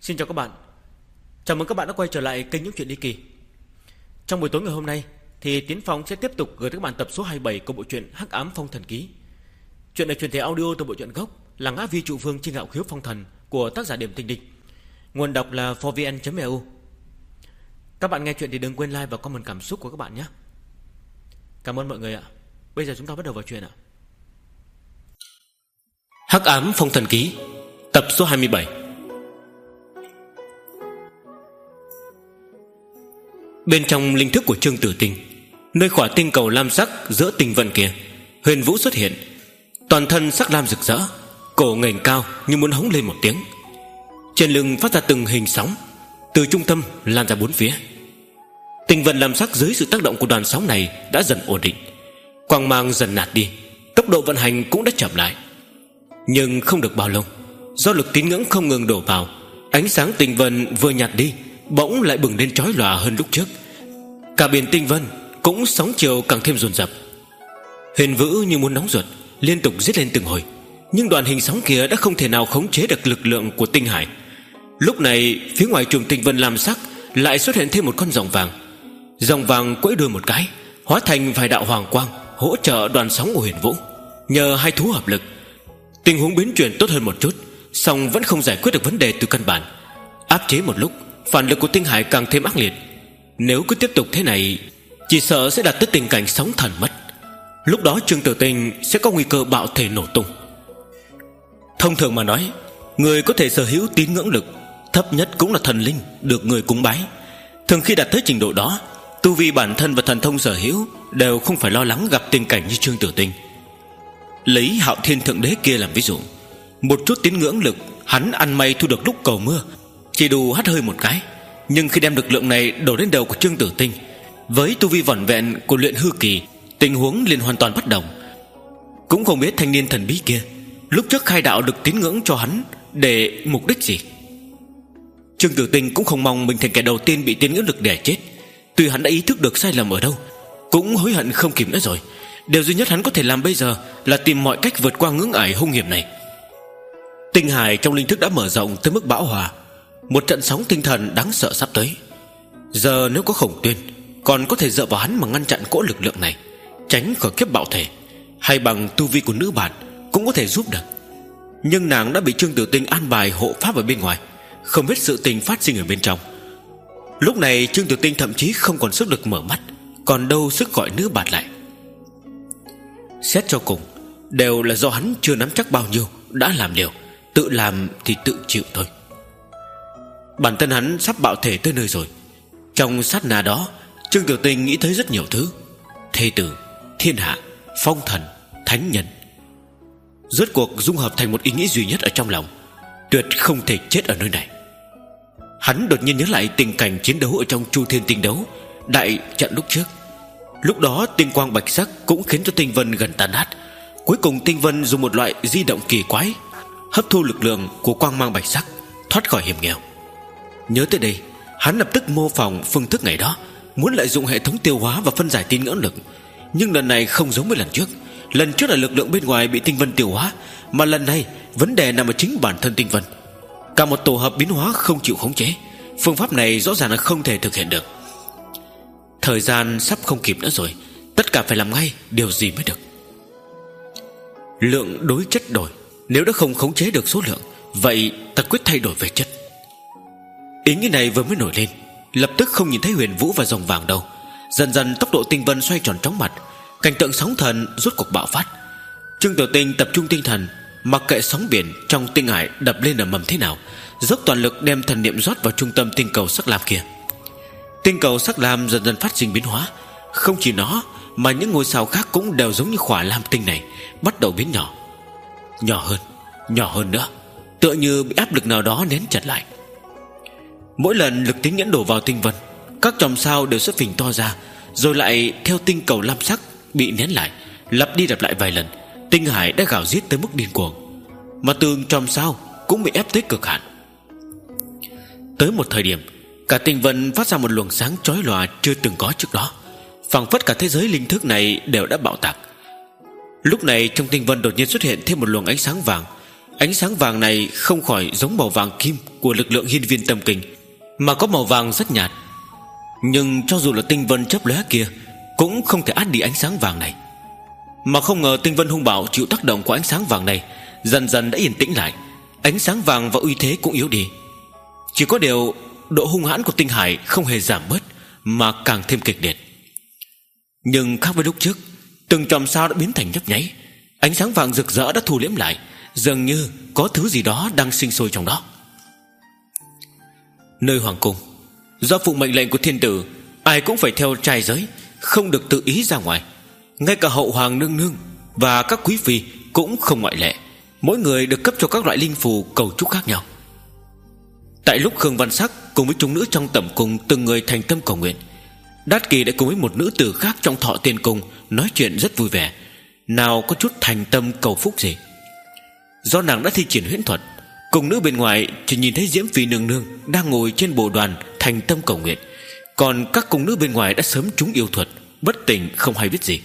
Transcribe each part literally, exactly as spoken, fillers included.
Xin chào các bạn. Chào mừng các bạn đã quay trở lại kênh Những Chuyện Ly Kỳ. Trong buổi tối ngày hôm nay thì Tiến Phong sẽ tiếp tục gửi tới các bạn tập số hai mươi bảy của bộ truyện Hắc Ám Phong Thần Ký. Chuyện này truyền thể audio từ bộ truyện gốc là Ngã Vi Trụ Vương Chi Ngạo Khiếu Phong Thần của tác giả Điểm Tình Địch. Nguồn đọc là four v n chấm e u. Các bạn nghe chuyện thì đừng quên like và comment cảm xúc của các bạn nhé. Cảm ơn mọi người ạ. Bây giờ chúng ta bắt đầu vào chuyện ạ. Hắc Ám Phong Thần Ký, tập số hai mươi bảy. Bên trong linh thức của Trương Tử Tinh, nơi khỏa tinh cầu lam sắc giữa tinh vân kia, Huyền Vũ xuất hiện, toàn thân sắc lam rực rỡ, cổ ngẩng cao như muốn hống lên một tiếng. Trên lưng phát ra từng hình sóng, từ trung tâm lan ra bốn phía. Tinh vân lam sắc dưới sự tác động của đoàn sóng này đã dần ổn định, quang mang dần nạt đi, tốc độ vận hành cũng đã chậm lại. Nhưng không được bao lâu, do lực tín ngưỡng không ngừng đổ vào, ánh sáng tinh vân vừa nhạt đi, bỗng lại bừng lên chói lòa hơn lúc trước. Cả biển tinh vân cũng sóng chiều càng thêm dồn dập. Huyền Vũ như muốn nóng ruột, liên tục giết lên từng hồi, nhưng đoàn hình sóng kia đã không thể nào khống chế được lực lượng của tinh hải. Lúc này phía ngoài chùm tinh vân lam sắc lại xuất hiện thêm một con rồng vàng. Rồng vàng quẫy đuôi một cái, hóa thành vài đạo hoàng quang hỗ trợ đoàn sóng của Huyền Vũ. Nhờ hai thú hợp lực, tình huống biến chuyển tốt hơn một chút, song vẫn không giải quyết được vấn đề từ căn bản. Áp chế một lúc, phản lực của tinh hải càng thêm ác liệt. Nếu cứ tiếp tục thế này, chỉ sợ sẽ đạt tới tình cảnh sóng thần mất. Lúc đó Trương Tử Tinh sẽ có nguy cơ bạo thể nổ tung. Thông thường mà nói, người có thể sở hữu tín ngưỡng lực thấp nhất cũng là thần linh được người cúng bái. Thường khi đạt tới trình độ đó, tu vi bản thân và thần thông sở hữu đều không phải lo lắng gặp tình cảnh như Trương Tử Tinh. Lấy Hạo Thiên Thượng Đế kia làm ví dụ, một chút tín ngưỡng lực hắn ăn may thu được lúc cầu mưa, chỉ đủ hắt hơi một cái. Nhưng khi đem lực lượng này đổ lên đầu của Trương Tử Tinh, với tu vi vỏn vẹn của luyện hư kỳ, tình huống liền hoàn toàn bất đồng. Cũng không biết thanh niên thần bí kia lúc trước khai đạo được tín ngưỡng cho hắn để mục đích gì. Trương Tử Tinh cũng không mong mình thành kẻ đầu tiên bị tín ngưỡng lực đè chết. Tuy hắn đã ý thức được sai lầm ở đâu, cũng hối hận không kịp nữa rồi. Điều duy nhất hắn có thể làm bây giờ là tìm mọi cách vượt qua ngưỡng ải hung hiểm này. Tinh hải trong linh thức đã mở rộng tới mức bão hòa, một trận sóng tinh thần đáng sợ sắp tới. Giờ nếu có Khổng Tuyên, còn có thể dựa vào hắn mà ngăn chặn cỗ lực lượng này, tránh khỏi kiếp bạo thể, hay bằng tu vi của nữ bản cũng có thể giúp được. Nhưng nàng đã bị Trương Tử Tinh an bài hộ pháp ở bên ngoài, không biết sự tình phát sinh ở bên trong. Lúc này Trương Tử Tinh thậm chí không còn sức lực mở mắt, còn đâu sức gọi nữ bản lại. Xét cho cùng, đều là do hắn chưa nắm chắc bao nhiêu đã làm liều, tự làm thì tự chịu thôi. Bản thân hắn sắp bạo thể tới nơi rồi. Trong sát na đó, Trương Tử Tinh nghĩ thấy rất nhiều thứ: thê tử, thiên hạ, phong thần, thánh nhân. Rốt cuộc dung hợp thành một ý nghĩ duy nhất ở trong lòng: tuyệt không thể chết ở nơi này. Hắn đột nhiên nhớ lại tình cảnh chiến đấu ở trong Chu Thiên Tinh Đấu đại trận lúc trước. Lúc đó tinh quang bạch sắc cũng khiến cho tinh vân gần tan nát. Cuối cùng tinh vân dùng một loại di động kỳ quái hấp thu lực lượng của quang mang bạch sắc, thoát khỏi hiểm nghèo. Nhớ tới đây, hắn lập tức mô phỏng phương thức ngày đó, muốn lợi dụng hệ thống tiêu hóa và phân giải tín ngưỡng lực. Nhưng lần này không giống với lần trước. Lần trước là lực lượng bên ngoài bị tinh vân tiêu hóa, mà lần này vấn đề nằm ở chính bản thân tinh vân. Cả một tổ hợp biến hóa không chịu khống chế. Phương pháp này rõ ràng là không thể thực hiện được. Thời gian sắp không kịp nữa rồi, tất cả phải làm ngay điều gì mới được. Lượng đối chất đổi, nếu đã không khống chế được số lượng, vậy ta quyết thay đổi về chất. Ý nghĩ này vừa mới nổi lên, lập tức không nhìn thấy Huyền Vũ và rồng vàng đâu. Dần dần tốc độ tinh vân xoay tròn chóng mặt, cảnh tượng sóng thần rốt cuộc bạo phát. Trương Tiểu Tinh tập trung tinh thần, mặc kệ sóng biển trong tinh hải đập lên ở mầm thế nào, dốc toàn lực đem thần niệm rót vào trung tâm tinh cầu sắc lam kia. Tinh cầu sắc lam dần dần phát sinh biến hóa. Không chỉ nó, mà những ngôi sao khác cũng đều giống như khỏa lam tinh này, bắt đầu biến nhỏ. Nhỏ hơn, nhỏ hơn nữa, tựa như bị áp lực nào đó nén chặt lại. Mỗi lần lực tín nhẫn đổ vào tinh vân, các chòm sao đều sẽ phình to ra, rồi lại theo tinh cầu lam sắc bị nén lại, lặp đi lặp lại vài lần. Tinh hải đã gào giết tới mức điên cuồng, mà từng chòm sao cũng bị ép tới cực hạn. Tới một thời điểm, cả tinh vân phát ra một luồng sáng chói lòa chưa từng có trước đó, phảng phất cả thế giới linh thức này đều đã bạo tạc. Lúc này trong tinh vân đột nhiên xuất hiện thêm một luồng ánh sáng vàng, Ánh sáng vàng này không khỏi giống màu vàng kim của lực lượng hiên viên tâm kinh, mà có màu vàng rất nhạt. Nhưng cho dù là tinh vân chớp lóe kia cũng không thể át đi ánh sáng vàng này. Mà không ngờ tinh vân hung bạo chịu tác động của ánh sáng vàng này, dần dần đã yên tĩnh lại. Ánh sáng vàng và uy thế cũng yếu đi. Chỉ có điều độ hung hãn của tinh hải không hề giảm bớt, mà càng thêm kịch liệt. Nhưng khác với lúc trước, từng chòm sao đã biến thành nhấp nháy. Ánh sáng vàng rực rỡ đã thu liễm lại, dường như có thứ gì đó đang sinh sôi trong đó. Nơi hoàng cung, do phụ mệnh lệnh của thiên tử, ai cũng phải theo trai giới, không được tự ý ra ngoài. Ngay cả hậu hoàng nương nương và các quý phi cũng không ngoại lệ. Mỗi người được cấp cho các loại linh phù cầu chúc khác nhau. Tại lúc Khương Văn Sắc cùng với chúng nữ trong tẩm cung từng người thành tâm cầu nguyện, Đát Kỳ đã cùng với một nữ tử khác trong Thọ Tiên Cung nói chuyện rất vui vẻ, nào có chút thành tâm cầu phúc gì. Do nàng đã thi triển huyễn thuật, cùng nữ bên ngoài chỉ nhìn thấy Diễm Phi nương nương đang ngồi trên bồ đoàn thành tâm cầu nguyện, còn các cung nữ bên ngoài đã sớm trúng yêu thuật, bất tỉnh không hay biết gì.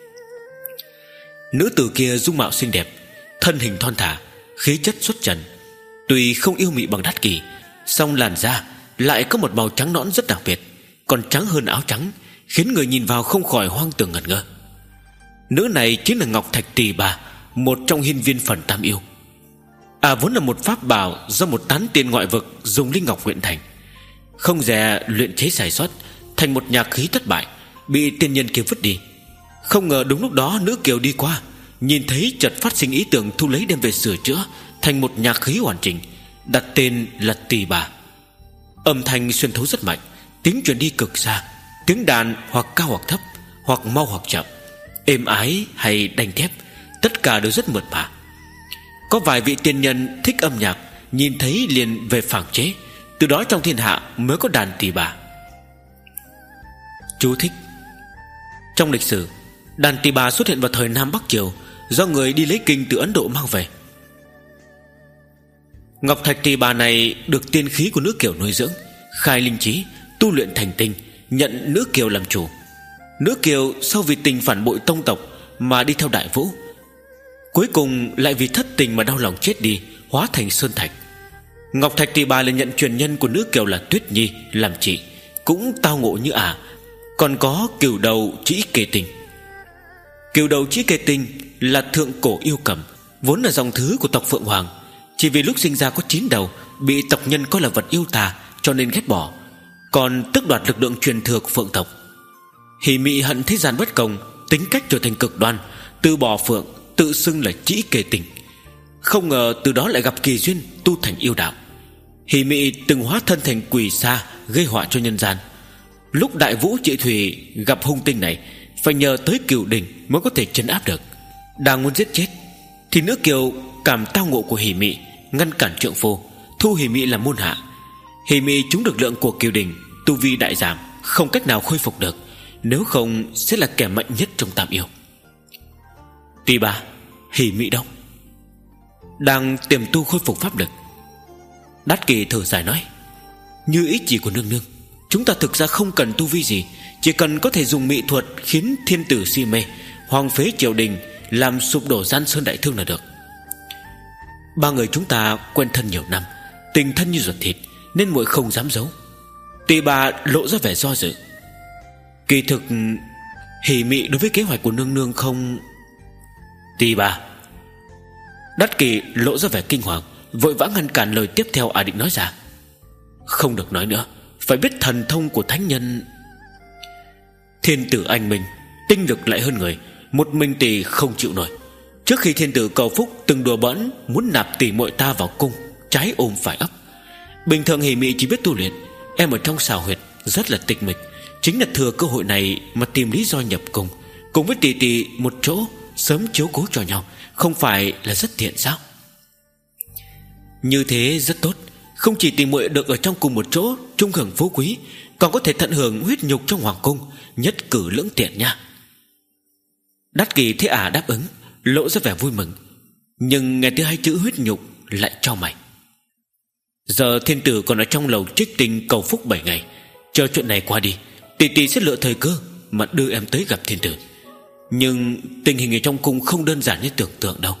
Nữ tử kia dung mạo xinh đẹp, thân hình thon thả, khí chất xuất trần. Tuy không yêu mị bằng Đát Kỳ, song làn da lại có một màu trắng nõn rất đặc biệt, còn trắng hơn áo trắng, khiến người nhìn vào không khỏi hoang tưởng ngẩn ngơ. Nữ này chính là Ngọc Thạch Tỳ Bà, một trong hiên viên phần tam yêu. À vốn là một pháp bảo do một tán tiên ngoại vực dùng linh ngọc luyện thành, không dè luyện chế sai sót thành một nhạc khí thất bại, bị tiên nhân kia vứt đi. Không ngờ đúng lúc đó nữ kiều đi qua, nhìn thấy chợt phát sinh ý tưởng thu lấy đem về sửa chữa thành một nhạc khí hoàn chỉnh, đặt tên là Tỳ Bà. Âm thanh xuyên thấu rất mạnh, tiếng truyền đi cực xa, tiếng đàn hoặc cao hoặc thấp, hoặc mau hoặc chậm, êm ái hay đanh thép, tất cả đều rất mượt mà. Có vài vị tiên nhân thích âm nhạc, nhìn thấy liền về phảng chế. Từ đó trong thiên hạ mới có đàn Tỳ Bà. Chú thích: trong lịch sử, đàn Tỳ Bà xuất hiện vào thời Nam Bắc Triều, do người đi lấy kinh từ Ấn Độ mang về. Ngọc Thạch Tỳ Bà này được tiên khí của nữ kiều nuôi dưỡng, khai linh trí, tu luyện thành tinh, nhận nữ kiều làm chủ. Nữ kiều sau vì tình phản bội tông tộc mà đi theo Đại Vũ, cuối cùng lại vì thất tình mà đau lòng chết đi, hóa thành sơn thạch. Ngọc Thạch Tỳ Bà lại nhận truyền nhân của nữ kiều là Tuyết Nhi làm chị, cũng tao ngộ như ả. À. Còn có Cửu Đầu Chỉ Kê Tinh. Cửu Đầu Chỉ Kê Tinh là thượng cổ yêu cầm, vốn là dòng thứ của tộc Phượng Hoàng. Chỉ vì lúc sinh ra có chín đầu, bị tộc nhân coi là vật yêu tà, cho nên ghét bỏ, còn tước đoạt lực lượng truyền thừa của Phượng tộc. Hỉ Mị hận thế gian bất công, tính cách trở thành cực đoan, từ bỏ Phượng, tự xưng là Chỉ Kê Tinh. Không ngờ từ đó lại gặp kỳ duyên, tu thành yêu đạo. Hỉ Mị từng hóa thân thành quỷ sa, gây họa cho nhân gian. Lúc Đại Vũ Trị Thủy gặp hung tinh này, phải nhờ tới Cửu Đình mới có thể trấn áp được. Đang muốn giết chết thì nữ kiều cảm tao ngộ của Hỉ Mị, ngăn cản trượng phu, thu Hỉ Mị làm môn hạ. Hỉ Mị trúng lực lượng của Cửu Đình, tu vi đại giảm, không cách nào khôi phục được, nếu không sẽ là kẻ mạnh nhất trong tam yêu. Tỳ Bà, Hỉ Mị đâu? Đang tiềm tu khôi phục pháp lực. Đát Kỳ thở dài nói: như ý chỉ của nương nương, chúng ta thực ra không cần tu vi gì, chỉ cần có thể dùng mị thuật khiến thiên tử si mê, hoàng phế triều đình, làm sụp đổ Giang Sơn Đại Thương là được. Ba người chúng ta quen thân nhiều năm, tình thân như ruột thịt, nên muội không dám giấu. Tỳ Bà lộ ra vẻ do dự. Kỳ thực Hỉ Mị đối với kế hoạch của nương nương không... Tỳ Bà. Đát Kỳ lộ ra vẻ kinh hoàng, vội vã ngăn cản lời tiếp theo à định nói ra. Không được nói nữa, phải biết thần thông của thánh nhân. Thiên tử anh minh, tinh lực lại hơn người, một mình tỷ không chịu nổi. Trước khi thiên tử cầu phúc từng đùa bỡn muốn nạp tỷ muội ta vào cung, trái ôm phải ấp. Bình thường Hỉ Mị chỉ biết tu luyện, em ở trong xào huyệt rất là tịch mịch, chính là thừa cơ hội này mà tìm lý do nhập cung, cùng với tỷ tỷ một chỗ sớm chiếu cố cho nhau, không phải là rất thiện sao? Như thế rất tốt, không chỉ tỷ muội được ở trong cùng một chỗ trung hưởng phú quý, còn có thể tận hưởng huyết nhục trong hoàng cung, nhất cử lưỡng tiện nha. Đát Kỳ thấy ả đáp ứng, lộ ra vẻ vui mừng, nhưng nghe tới hai chữ huyết nhục lại cho mày. Giờ thiên tử còn ở trong lầu trích tinh cầu phúc bảy ngày, chờ chuyện này qua đi, tỷ tỷ sẽ lựa thời cơ mà đưa em tới gặp thiên tử. Nhưng tình hình ở trong cung không đơn giản như tưởng tượng đâu.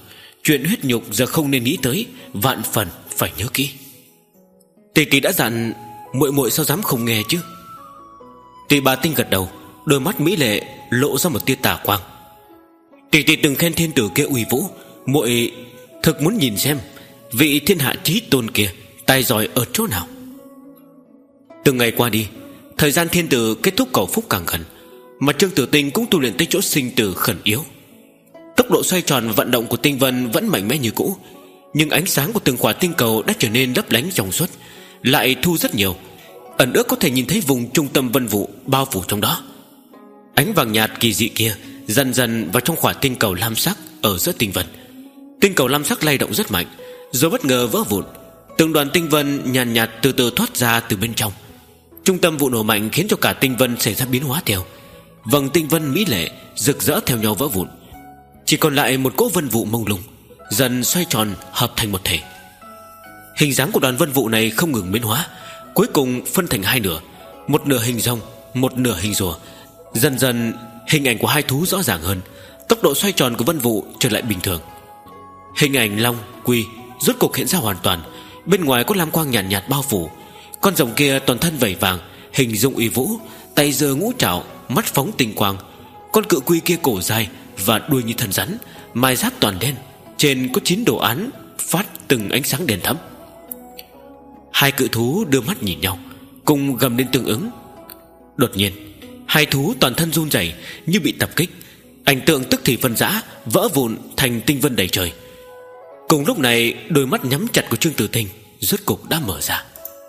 Chuyện huyết nhục giờ không nên nghĩ tới, vạn phần phải nhớ kỹ. Tỷ tỷ đã dặn, muội muội sao dám không nghe chứ? Tỷ bà Tinh gật đầu, đôi mắt mỹ lệ lộ ra một tia tà quang. Tỷ tỷ từng khen thiên tử kia uy vũ, muội thực muốn nhìn xem vị thiên hạ chí tôn kia tài giỏi ở chỗ nào. Từng ngày qua đi, thời gian thiên tử kết thúc cầu phúc càng gần, mà Trương Tử Tinh cũng tu luyện tới chỗ sinh tử khẩn yếu. Tốc độ xoay tròn và vận động của tinh vân vẫn mạnh mẽ như cũ, nhưng ánh sáng của từng quả tinh cầu đã trở nên lấp lánh trong suốt, lại thu rất nhiều, ẩn ước có thể nhìn thấy vùng trung tâm vân vụ bao phủ trong đó. Ánh vàng nhạt kỳ dị kia dần dần vào trong quả tinh cầu lam sắc ở giữa tinh vân. Tinh cầu lam sắc lay động rất mạnh, rồi bất ngờ vỡ vụn. Từng đoàn tinh vân nhàn nhạt, nhạt từ từ thoát ra từ bên trong. Trung tâm vụ nổ mạnh khiến cho cả tinh vân xảy ra biến hóa theo. Vầng tinh vân mỹ lệ rực rỡ theo nhau vỡ vụn, chỉ còn lại một cỗ vân vụ mông lung dần xoay tròn hợp thành một thể. Hình dáng của đoàn vân vụ này không ngừng biến hóa, cuối cùng phân thành hai nửa, một nửa hình rồng, một nửa hình rùa. Dần dần hình ảnh của hai thú rõ ràng hơn, tốc độ xoay tròn của vân vụ trở lại bình thường. Hình ảnh long, quy rốt cuộc hiện ra hoàn toàn. Bên ngoài có lam quang nhàn nhạt, nhạt bao phủ. Con rồng kia toàn thân vảy vàng, hình dung uy vũ, tay giơ ngũ trảo, mắt phóng tinh quang. Con cự quy kia cổ dài và đuôi như thân rắn, mài giáp toàn đen, trên có chín đồ án phát từng ánh sáng đèn thẫm. Hai cự thú đưa mắt nhìn nhau, cùng gầm lên tương ứng. Đột nhiên hai thú toàn thân run rẩy như bị tập kích, ảnh tượng tức thì phân rã, vỡ vụn thành tinh vân đầy trời. Cùng lúc này đôi mắt nhắm chặt của Trương Tử Tinh rốt cục đã mở ra.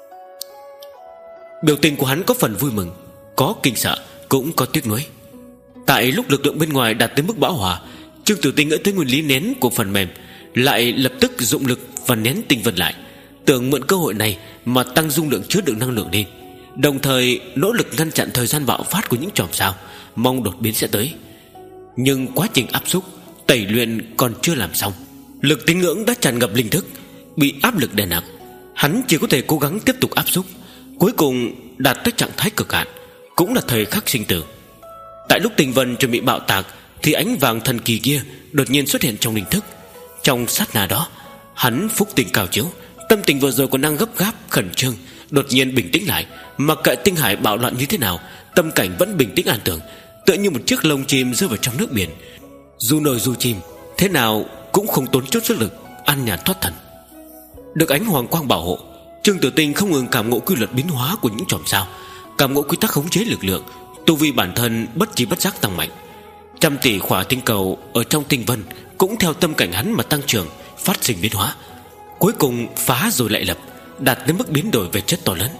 Biểu tình của hắn có phần vui mừng, có kinh sợ, cũng có tiếc nuối. Tại lúc lực lượng bên ngoài đạt tới mức bão hòa, Trương Tử Tinh nghĩ tới nguyên lý nén của phần mềm, lại lập tức dụng lực và nén tinh vân lại, tưởng mượn cơ hội này mà tăng dung lượng chứa đựng năng lượng lên, đồng thời nỗ lực ngăn chặn thời gian bạo phát của những chòm sao, mong đột biến sẽ tới. Nhưng quá trình áp xúc, tẩy luyện còn chưa làm xong, lực tín ngưỡng đã tràn ngập linh thức, bị áp lực đè nặng. Hắn chỉ có thể cố gắng tiếp tục áp xúc, cuối cùng đạt tới trạng thái cực hạn, cũng là thời khắc sinh tử. Tại lúc tinh vân chuẩn bị bạo tạc, thì ánh vàng thần kỳ kia đột nhiên xuất hiện trong linh thức. Trong sát na đó, hắn phúc tình cao chiếu, tâm tình vừa rồi còn đang gấp gáp khẩn trương đột nhiên bình tĩnh lại. Mặc kệ tinh hải bạo loạn như thế nào, tâm cảnh vẫn bình tĩnh an tưởng, tựa như một chiếc lông chim rơi vào trong nước biển. Dù nổi dù chìm, thế nào cũng không tốn chút sức lực, an nhàn thoát thần. Được ánh hoàng quang bảo hộ, Trương Tử Tinh không ngừng cảm ngộ quy luật biến hóa của những chòm sao, cảm ngộ quy tắc khống chế lực lượng, tu vi bản thân bất chi bất giác tăng mạnh. Trăm tỷ khỏa tinh cầu ở trong tinh vân cũng theo tâm cảnh hắn mà tăng trưởng, phát sinh biến hóa, cuối cùng phá rồi lại lập, đạt đến mức biến đổi về chất to lớn.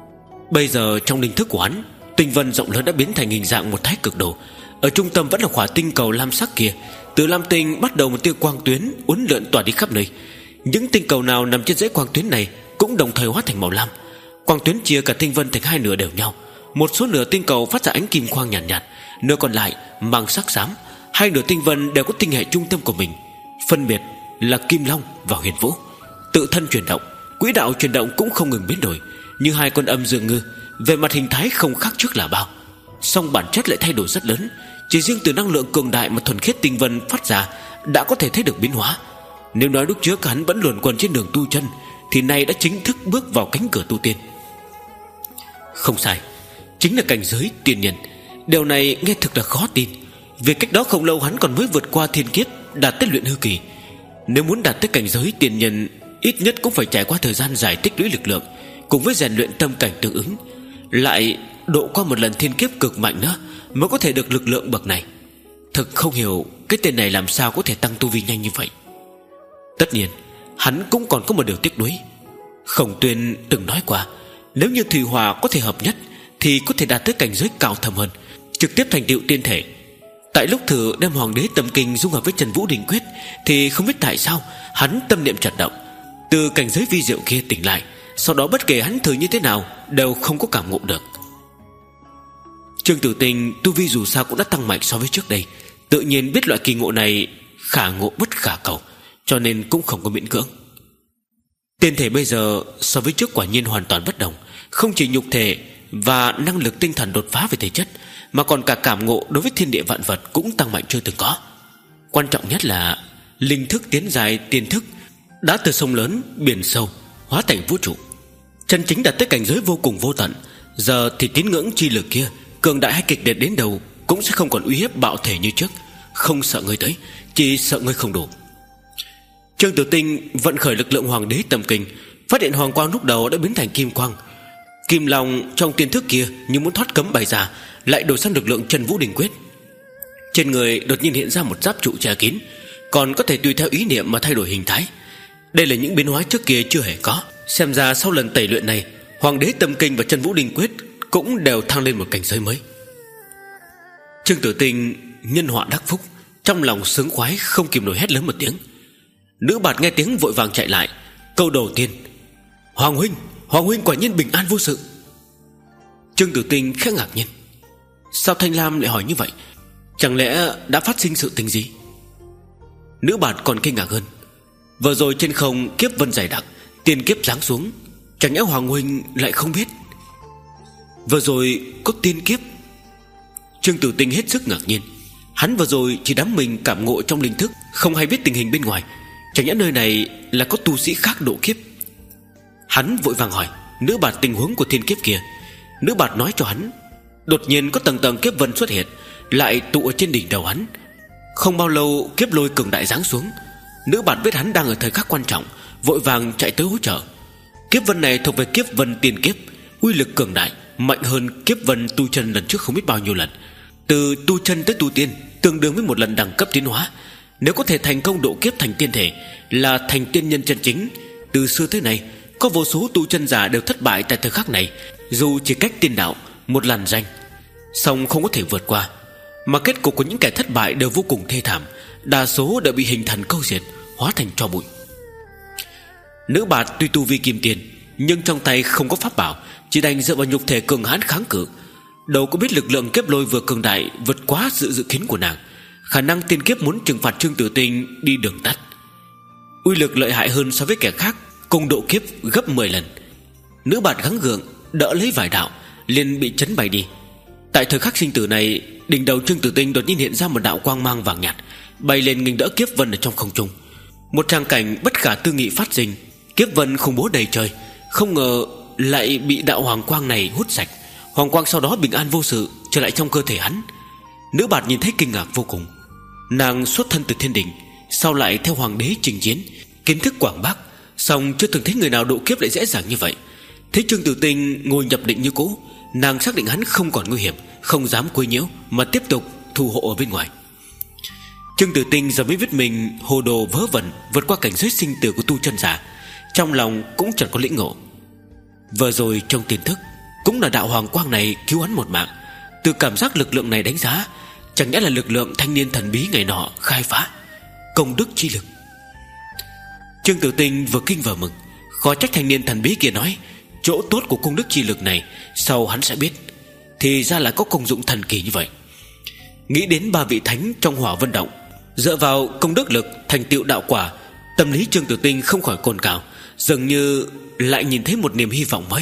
Bây giờ trong linh thức của hắn, tinh vân rộng lớn đã biến thành hình dạng một thái cực đồ. Ở trung tâm vẫn là khỏa tinh cầu lam sắc kia. Từ lam tinh bắt đầu một tia quang tuyến uốn lượn tỏa đi khắp nơi. Những tinh cầu nào nằm trên dãy quang tuyến này cũng đồng thời hóa thành màu lam. Quang tuyến chia cả tinh vân thành hai nửa đều nhau. Một số nửa tinh cầu phát ra ánh kim quang nhàn nhạt, nhạt, nửa còn lại mang sắc xám. Hai nửa tinh vân đều có tinh hệ trung tâm của mình, phân biệt là Kim Long và Huyền Vũ. Tự thân chuyển động, quỹ đạo chuyển động cũng không ngừng biến đổi, như hai con âm dương ngư. Về mặt hình thái không khác trước là bao, song bản chất lại thay đổi rất lớn. Chỉ riêng từ năng lượng cường đại mà thuần khiết tinh vân phát ra đã có thể thấy được biến hóa. Nếu nói lúc trước hắn vẫn luồn quẩn trên đường tu chân, thì nay đã chính thức bước vào cánh cửa tu tiên. Không sai, chính là cảnh giới tiên nhân. Điều này nghe thực là khó tin, vì cách đó không lâu hắn còn mới vượt qua thiên kiếp, đạt tới luyện hư kỳ. Nếu muốn đạt tới cảnh giới tiên nhân, ít nhất cũng phải trải qua thời gian dài tích lũy lực lượng, cùng với rèn luyện tâm cảnh tương ứng, lại độ qua một lần thiên kiếp cực mạnh nữa mới có thể được lực lượng bậc này. Thực không hiểu cái tên này làm sao có thể tăng tu vi nhanh như vậy. Tất nhiên hắn cũng còn có một điều tiếc nuối. Khổng Tuyên từng nói qua, nếu như Thủy Hòa có thể hợp nhất thì có thể đạt tới cảnh giới cao thâm hơn, trực tiếp thành tựu tiên thể. Tại lúc thử đem Hoàng đế tâm kinh dung hợp với Trần Vũ Đình quyết, thì không biết tại sao hắn tâm niệm chợt động, từ cảnh giới vi diệu kia tỉnh lại. Sau đó bất kể hắn thử như thế nào đều không có cảm ngộ được. Trương Tử Tinh tu vi dù sao cũng đã tăng mạnh so với trước đây, tự nhiên biết loại kỳ ngộ này khả ngộ bất khả cầu, cho nên cũng không có miễn cưỡng. Tiên thể bây giờ so với trước quả nhiên hoàn toàn bất đồng. Không chỉ nhục thể và năng lực tinh thần đột phá về thể chất, mà còn cả cảm ngộ đối với thiên địa vạn vật cũng tăng mạnh chưa từng có. Quan trọng nhất là linh thức tiến dài tiên thức đã từ sông lớn biển sâu hóa thành vũ trụ, chân chính đạt tới cảnh giới vô cùng vô tận. Giờ thì tín ngưỡng chi lực kia cường đại hay kịch liệt đến đâu cũng sẽ không còn uy hiếp bạo thể như trước. Không sợ ngươi tới, chỉ sợ ngươi không đủ. Trương Tử Tinh vận khởi lực lượng hoàng đế tâm kinh, phát hiện hoàng quang lúc đầu đã biến thành kim quang. Kim long trong tiên thức kia như muốn thoát cấm bày ra, lại đổi sang lực lượng Chân Vũ Đình Quyết. Trên người đột nhiên hiện ra một giáp trụ che kín, còn có thể tùy theo ý niệm mà thay đổi hình thái. Đây là những biến hóa trước kia chưa hề có. Xem ra sau lần tẩy luyện này, hoàng đế tâm kinh và Chân Vũ Đình Quyết cũng đều thăng lên một cảnh giới mới. Trương Tử Tinh nhân họa đắc phúc, trong lòng sướng khoái không kìm nổi hét lớn một tiếng. Nữ bạt nghe tiếng vội vàng chạy lại. Câu đầu tiên: Hoàng huynh, Hoàng huynh quả nhiên bình an vô sự. Trương Tử Tinh khẽ ngạc nhiên. Sao Thanh Lam lại hỏi như vậy? Chẳng lẽ đã phát sinh sự tình gì? Nữ bạt còn kinh ngạc hơn. Vừa rồi trên không kiếp vân dày đặc, tiên kiếp giáng xuống, chẳng lẽ Hoàng huynh lại không biết? Vừa rồi có tiên kiếp? Trương Tử Tinh hết sức ngạc nhiên. Hắn vừa rồi chỉ đắm mình cảm ngộ trong linh thức, không hay biết tình hình bên ngoài. Chẳng nhẽ nơi này là có tu sĩ khác độ kiếp? Hắn vội vàng hỏi nữ bạt tình huống của thiên kiếp kia. Nữ bạt nói cho hắn. Đột nhiên có tầng tầng kiếp vân xuất hiện, lại tụ ở trên đỉnh đầu hắn. Không bao lâu kiếp lôi cường đại giáng xuống. Nữ bạt biết hắn đang ở thời khắc quan trọng, vội vàng chạy tới hỗ trợ. Kiếp vân này thuộc về kiếp vân tiên kiếp, uy lực cường đại, mạnh hơn kiếp vân tu chân lần trước không biết bao nhiêu lần. Từ tu chân tới tu tiên tương đương với một lần đẳng cấp tiến hóa. Nếu có thể thành công độ kiếp thành tiên thể, là thành tiên nhân chân chính. Từ xưa tới nay, có vô số tu chân giả đều thất bại tại thời khắc này, dù chỉ cách tiên đạo một làn danh, song không có thể vượt qua. Mà kết cục của những kẻ thất bại đều vô cùng thê thảm, đa số đã bị hình thần câu diệt, hóa thành tro bụi. Nữ bạt tuy tu vi kim tiền, nhưng trong tay không có pháp bảo, chỉ đành dựa vào nhục thể cường hãn kháng cự. Đâu có biết lực lượng kiếp lôi vừa cường đại vượt quá sự dự kiến của nàng. Khả năng tiên kiếp muốn trừng phạt Trương Tử Tinh đi đường tắt. Uy lực lợi hại hơn so với kẻ khác, cùng độ kiếp gấp mười lần. Nữ bạt gắng gượng đỡ lấy vài đạo, liền bị chấn bay đi. Tại thời khắc sinh tử này, đỉnh đầu Trương Tử Tinh đột nhiên hiện ra một đạo quang mang vàng nhạt, bay lên nghênh đỡ kiếp vân ở trong không trung. Một tràng cảnh bất khả tư nghị phát sinh. Kiếp vân khủng bố đầy trời, không ngờ lại bị đạo hoàng quang này hút sạch. Hoàng quang sau đó bình an vô sự trở lại trong cơ thể hắn. Nữ bạt nhìn thấy kinh ngạc vô cùng. Nàng xuất thân từ thiên đình, sau lại theo hoàng đế chinh chiến, kiến thức quảng bác, song chưa từng thấy người nào độ kiếp lại dễ dàng như vậy. Thấy Trương Tử Tinh ngồi nhập định như cũ, nàng xác định hắn không còn nguy hiểm, không dám quấy nhiễu, mà tiếp tục thủ hộ ở bên ngoài. Trương Tử Tinh giờ mới biết mình hồ đồ vớ vẩn, vượt qua cảnh giới sinh tử của tu chân giả. Trong lòng cũng chẳng có lĩnh ngộ. Vừa rồi trong tiền thức cũng là đạo hoàng quang này cứu hắn một mạng. Từ cảm giác lực lượng này đánh giá, chẳng nhẽ là lực lượng thanh niên thần bí ngày nọ khai phá. Công đức chi lực. Trương Tử Tinh vừa kinh vừa mừng. Khó trách thanh niên thần bí kia nói chỗ tốt của công đức chi lực này sau hắn sẽ biết. Thì ra là có công dụng thần kỳ như vậy. Nghĩ đến ba vị thánh trong Hỏa Vân Động, dựa vào công đức lực thành tựu đạo quả, tâm lý Trương Tử Tinh không khỏi cồn cào, dường như lại nhìn thấy một niềm hy vọng mới.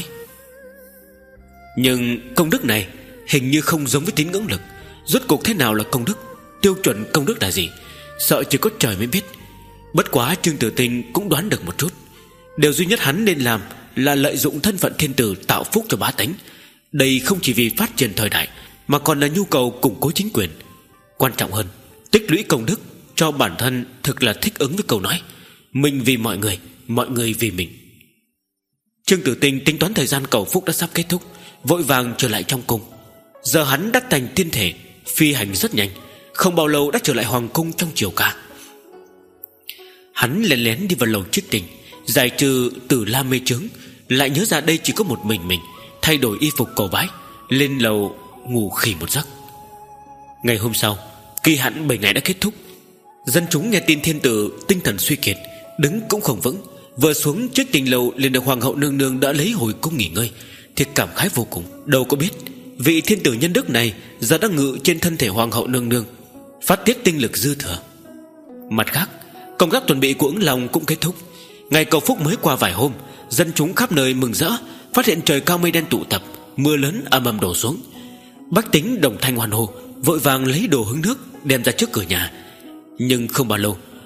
Nhưng công đức này hình như không giống với tín ngưỡng lực. Rốt cuộc thế nào là công đức? Tiêu chuẩn công đức là gì? Sợ chỉ có trời mới biết. Bất quá Trương Tử Tinh cũng đoán được một chút. Điều duy nhất hắn nên làm là lợi dụng thân phận thiên tử tạo phúc cho bá tánh. Đây không chỉ vì phát triển thời đại, mà còn là nhu cầu củng cố chính quyền. Quan trọng hơn, tích lũy công đức cho bản thân thực là thích ứng với câu nói mình vì mọi người, mọi người vì mình. Trương Tử Tinh tính toán thời gian cầu phúc đã sắp kết thúc, vội vàng trở lại trong cung. Giờ hắn đắc thành tiên thể, phi hành rất nhanh, không bao lâu đã trở lại hoàng cung trong chiều ca. Hắn lén lén đi vào lầu chiếc tình, giải trừ Tử La mê chướng, lại nhớ ra đây chỉ có một mình mình, thay đổi y phục cầu bái, lên lầu ngủ khỉ một giấc. Ngày hôm sau, kỳ hạn bảy ngày đã kết thúc. Dân chúng nghe tin thiên tử tinh thần suy kiệt, đứng cũng không vững, vừa xuống trước tình lầu liền được hoàng hậu nương nương đã lấy hồi cung nghỉ ngơi, thì cảm khái vô cùng. Đâu có biết vị thiên tử nhân đức này giờ đang ngự trên thân thể hoàng hậu nương nương, phát tiết tinh lực dư thừa. Mặt khác, công tác chuẩn bị của Ứng Long cũng kết thúc. Ngày cầu phúc mới qua vài hôm, dân chúng khắp nơi mừng rỡ, phát hiện trời cao mây đen tụ tập, mưa lớn ầm ầm đổ xuống. Bách tính đồng thanh hoan hô, vội vàng lấy đồ hứng nước đem ra trước cửa nhà. Nhưng không bao lâu,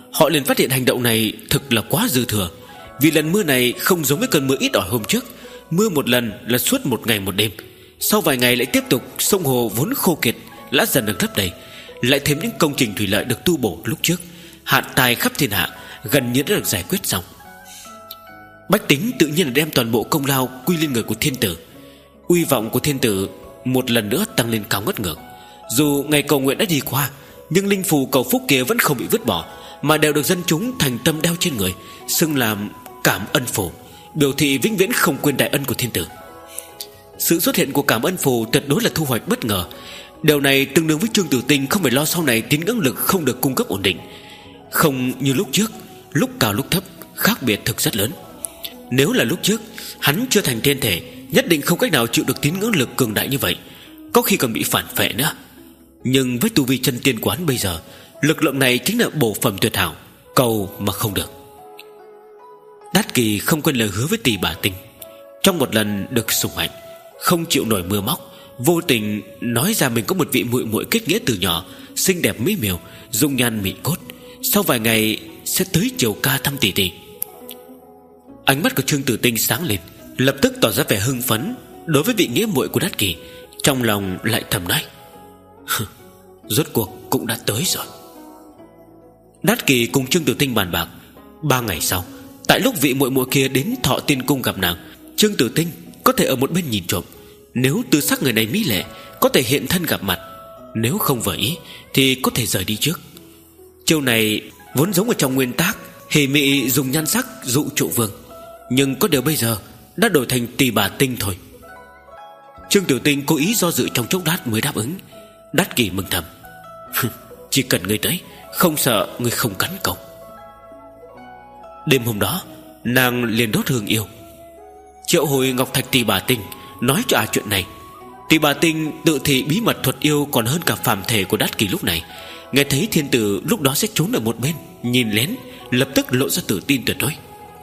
Họ liền phát hiện hành động này thực là quá dư thừa. Vì lần mưa này không giống với cơn mưa ít ỏi hôm trước. Mưa một lần là suốt một ngày một đêm. Sau vài ngày lại tiếp tục. Sông hồ vốn khô kiệt đã dần được lấp đầy, lại thêm những công trình thủy lợi được tu bổ lúc trước. Hạn tài khắp thiên hạ gần như đã được giải quyết xong. Bách tính tự nhiên là đem toàn bộ công lao quy lên người của thiên tử. Uy vọng của thiên tử một lần nữa tăng lên cao ngất ngưỡng. Dù ngày cầu nguyện đã đi qua, nhưng linh phù cầu phúc kia vẫn không bị vứt bỏ, mà đều được dân chúng thành tâm đeo trên người, xưng làm cảm ân phù, biểu thị vĩnh viễn không quên đại ân của thiên tử. Sự xuất hiện của cảm ân phù tuyệt đối là thu hoạch bất ngờ. Điều này tương đương với Trương Tử Tinh không phải lo sau này tín ngưỡng lực không được cung cấp ổn định. Không như lúc trước, lúc cao lúc thấp, khác biệt thực rất lớn. Nếu là lúc trước hắn chưa thành thiên thể, nhất định không cách nào chịu được tín ngưỡng lực cường đại như vậy, có khi còn bị phản phệ nữa. Nhưng với tu vi chân tiên quán bây giờ, lực lượng này chính là bổ phẩm tuyệt hảo, cầu mà không được. Đát Kỳ không quên lời hứa với Tỳ Bà Tinh. Trong một lần được sủng hạnh, không chịu nổi mưa móc, vô tình nói ra mình có một vị muội muội kết nghĩa từ nhỏ, xinh đẹp mỹ miều, dung nhan mị cốt, sau vài ngày sẽ tới Triều Ca thăm tỷ tỷ. Ánh mắt của Trương Tử Tinh sáng lên, lập tức tỏ ra vẻ hưng phấn đối với vị nghĩa muội của Đát Kỳ. Trong lòng lại thầm nói, rốt cuộc cũng đã tới rồi. Đát Kỳ cùng Trương Tử Tinh bàn bạc. Ba ngày sau, tại lúc vị muội muội kia đến Thọ Tiên Cung gặp nàng, Trương Tử Tinh có thể ở một bên nhìn trộm. Nếu tư sắc người này mỹ lệ, có thể hiện thân gặp mặt. Nếu không vừa ý thì có thể rời đi trước. Chiêu này vốn giống ở trong nguyên tác Hề Mị dùng nhan sắc dụ trụ vương, nhưng có điều bây giờ đã đổi thành Tỳ Bà Tinh thôi. Trương Tử Tinh cố ý do dự trong chốc lát mới đáp ứng. Đát Kỳ mừng thầm, chỉ cần ngươi tới, không sợ ngươi không cắn câu. Đêm hôm đó, nàng liền đốt hương yêu, triệu hồi Ngọc Thạch Tỳ Bà Tinh, nói cho à chuyện này. Tỳ Bà Tinh tự thị bí mật thuật yêu còn hơn cả phàm thể của Đát Kỳ lúc này. Nghe thấy thiên tử lúc đó sẽ trốn ở một bên nhìn lén, lập tức lộ ra tự tin tuyệt đối.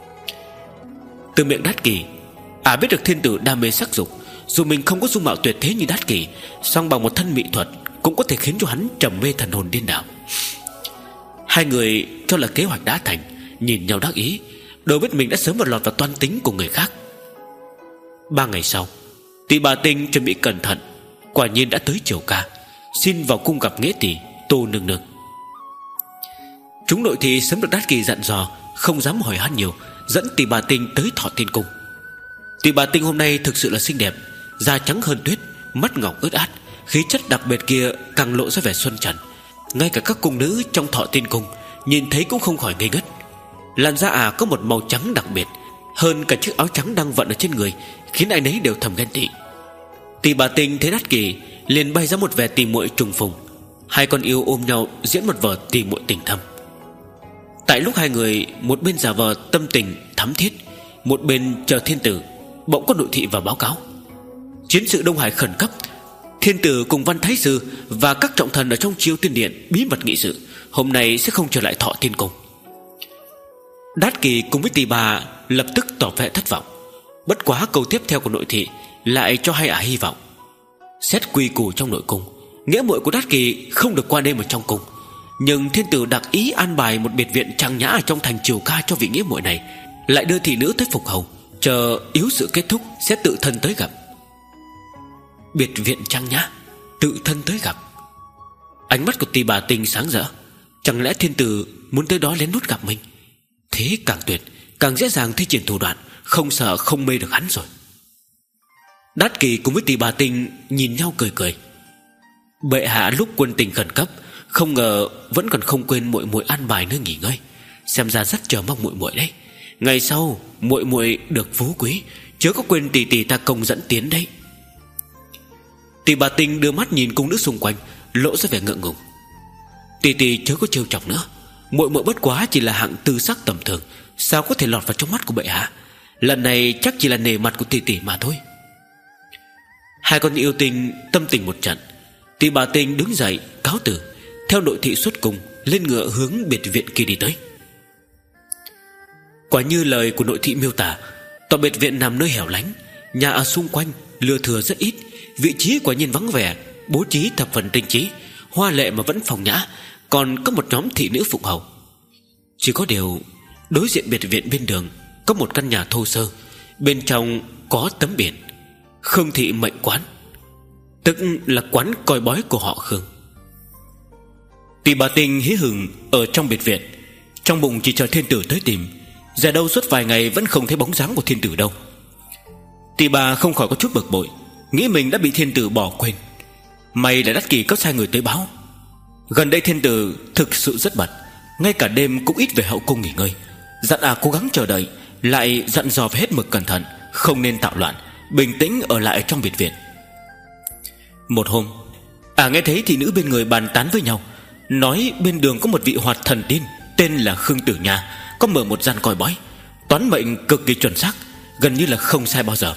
Từ miệng Đát Kỳ, à biết được thiên tử đam mê sắc dục. Dù mình không có dung mạo tuyệt thế như Đát Kỳ, song bằng một thân mỹ thuật cũng có thể khiến cho hắn trầm mê thần hồn điên đảo. Hai người cho là kế hoạch đã thành, nhìn nhau đắc ý, đều biết mình đã sớm một lọt vào toan tính của người khác. Ba ngày sau, Tỳ Bà Tinh chuẩn bị cẩn thận, quả nhiên đã tới Triều Ca, xin vào cung gặp nghĩa tỷ Tô nương nương. Chúng nội thị sớm được Đát Kỳ dặn dò, không dám hỏi han nhiều, dẫn Tỳ Bà Tinh tới Thọ Tiên Cung. Tỳ Bà Tinh hôm nay thực sự là xinh đẹp, da trắng hơn tuyết, mắt ngọc ướt át, khí chất đặc biệt kia càng lộ ra vẻ xuân trần. Ngay cả các cung nữ trong Thọ Tiên Cung nhìn thấy cũng không khỏi ngây ngất. Làn da ả có một màu trắng đặc biệt, hơn cả chiếc áo trắng đang vận ở trên người, khiến ai nấy đều thầm ghen tị. Tỳ Bà Tinh thấy Đát Kỳ liền bay ra một vẻ tìm muội trùng phùng. Hai con yêu ôm nhau diễn một vở tìm muội tình thâm. Tại lúc hai người một bên giả vờ tâm tình thắm thiết, một bên chờ thiên tử, bỗng có nội thị vào báo cáo. Chiến sự Đông Hải khẩn cấp, thiên tử cùng Văn Thái Sư và các trọng thần ở trong Chiêu Tiên Điện bí mật nghị sự, hôm nay sẽ không trở lại Thọ Tiên Cung. Đát Kỳ cùng với Tỳ Bà lập tức tỏ vẻ thất vọng. Bất quá câu tiếp theo của nội thị lại cho hai ả hy vọng. Xét quy củ trong nội cung, nghĩa muội của Đát Kỳ không được qua đêm ở trong cung, nhưng thiên tử đặc ý an bài một biệt viện trang nhã ở trong thành Triều Ca cho vị nghĩa muội này, lại đưa thị nữ tới phục hầu, chờ yếu sự kết thúc sẽ tự thân tới gặp. Biệt viện trang nhã, tự thân tới gặp. Ánh mắt của Tỳ Bà Tinh sáng rỡ. Chẳng lẽ thiên tử muốn tới đó lén lút gặp mình? Thế càng tuyệt, càng dễ dàng thi triển thủ đoạn, không sợ không mê được hắn rồi. Đát Kỳ cùng với Tỳ Bà Tinh nhìn nhau cười cười. Bệ hạ lúc quân tình khẩn cấp, không ngờ vẫn còn không quên muội muội an bài nơi nghỉ ngơi, xem ra rất chờ mong muội muội đấy. Ngày sau muội muội được phú quý, chớ có quên tỷ tỷ ta công dẫn tiến đấy. Tỳ Bà Tinh đưa mắt nhìn cung nữ xung quanh, lộ ra vẻ ngượng ngùng. Tỷ tỷ chớ có trêu chọc nữa, muội muội bất quá chỉ là hạng tư sắc tầm thường, sao có thể lọt vào trong mắt của bệ hạ. Lần này chắc chỉ là nể mặt của tỷ tỷ mà thôi. Hai con yêu tinh tâm tình một trận. Tỳ Bà Tinh đứng dậy cáo từ, theo nội thị xuất cung, lên ngựa hướng biệt viện kia đi tới. Quả như lời của nội thị miêu tả, tòa biệt viện nằm nơi hẻo lánh, nhà ở xung quanh lưa thừa rất ít, vị trí quả nhiên vắng vẻ, bố trí thập phần tinh trí, hoa lệ mà vẫn phong nhã, còn có một nhóm thị nữ phục hầu. Chỉ có điều đối diện biệt viện bên đường có một căn nhà thô sơ, bên trong có tấm biển Khương thị mệnh quán, tức là quán coi bói của họ Khương. Tỷ Bà Tinh hí hửng ở trong biệt viện, trong bụng chỉ chờ thiên tử tới tìm. Ra đâu suốt vài ngày vẫn không thấy bóng dáng của thiên tử đâu. Tỷ bà không khỏi có chút bực bội, nghĩ mình đã bị thiên tử bỏ quên. May là Đắc Kỷ có sai người tới báo. Gần đây thiên tử thực sự rất bận, ngay cả đêm cũng ít về hậu cung nghỉ ngơi. Dặn à cố gắng chờ đợi, lại dặn dò phải hết mực cẩn thận, không nên tạo loạn, bình tĩnh ở lại trong biệt viện. Một hôm, à nghe thấy thị nữ bên người bàn tán với nhau, nói bên đường có một vị hoạt thần tiên tên là Khương Tử Nha, có mở một gian coi bói, toán mệnh cực kỳ chuẩn xác, gần như là không sai bao giờ.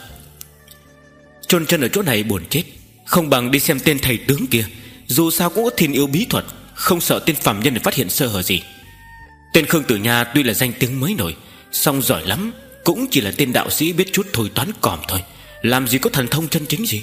Chôn chân ở chỗ này buồn chết, không bằng đi xem tên thầy tướng kia. Dù sao cũng có thiên yêu bí thuật, không sợ tên phàm nhân để phát hiện sơ hở gì. Tên Khương Tử Nha tuy là danh tiếng mới nổi, song giỏi lắm cũng chỉ là tên đạo sĩ biết chút thôi toán còm thôi, làm gì có thần thông chân chính gì.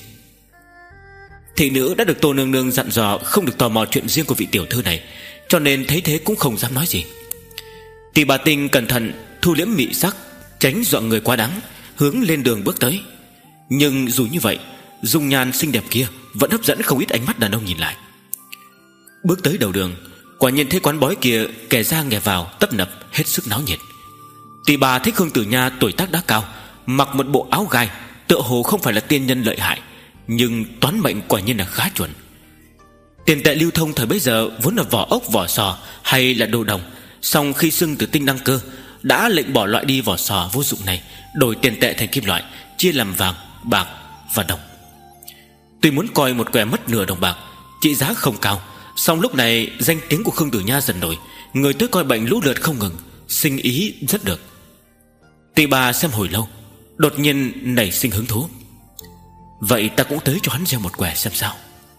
Thị nữ đã được Tô nương nương dặn dò không được tò mò chuyện riêng của vị tiểu thư này, cho nên thấy thế cũng không dám nói gì. Tỷ Bà Tinh cẩn thận thu liễm mị sắc, tránh dọa người quá đáng, hướng lên đường bước tới. Nhưng dù như vậy, dung nhan xinh đẹp kia vẫn hấp dẫn không ít ánh mắt đàn ông nhìn lại. Bước tới đầu đường, quả nhiên thấy quán bói kia kẻ ra kẻ vào tấp nập, hết sức náo nhiệt. Tỷ bà thấy Khương Tử Nha tuổi tác đã cao, mặc một bộ áo gai, tựa hồ không phải là tiên nhân lợi hại, nhưng toán mệnh quả nhiên là khá chuẩn. Tiền tệ lưu thông thời bấy giờ vốn là vỏ ốc vỏ sò hay là đồ đồng, song khi xưng từ tinh đăng cơ đã lệnh bỏ loại đi vỏ sò vô dụng này, đổi tiền tệ thành kim loại, chia làm vàng, bạc và đồng. Tuy muốn coi một quẻ mất nửa đồng bạc, trị giá không cao, song lúc này danh tiếng của Khương Tử Nha dần nổi, người tới coi bệnh lũ lượt không ngừng, sinh ý rất được. Tỷ bà xem hồi lâu, đột nhiên nảy sinh hứng thú. Vậy ta cũng tới cho hắn gieo một quẻ xem sao.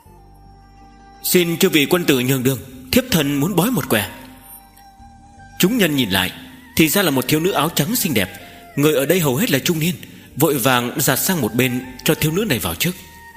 Xin chư vị quân tử nhường đường, thiếp thân muốn bói một quẻ. Chúng nhân nhìn lại, thì ra là một thiếu nữ áo trắng xinh đẹp. Người ở đây hầu hết là trung niên, vội vàng dạt sang một bên cho thiếu nữ này vào trước.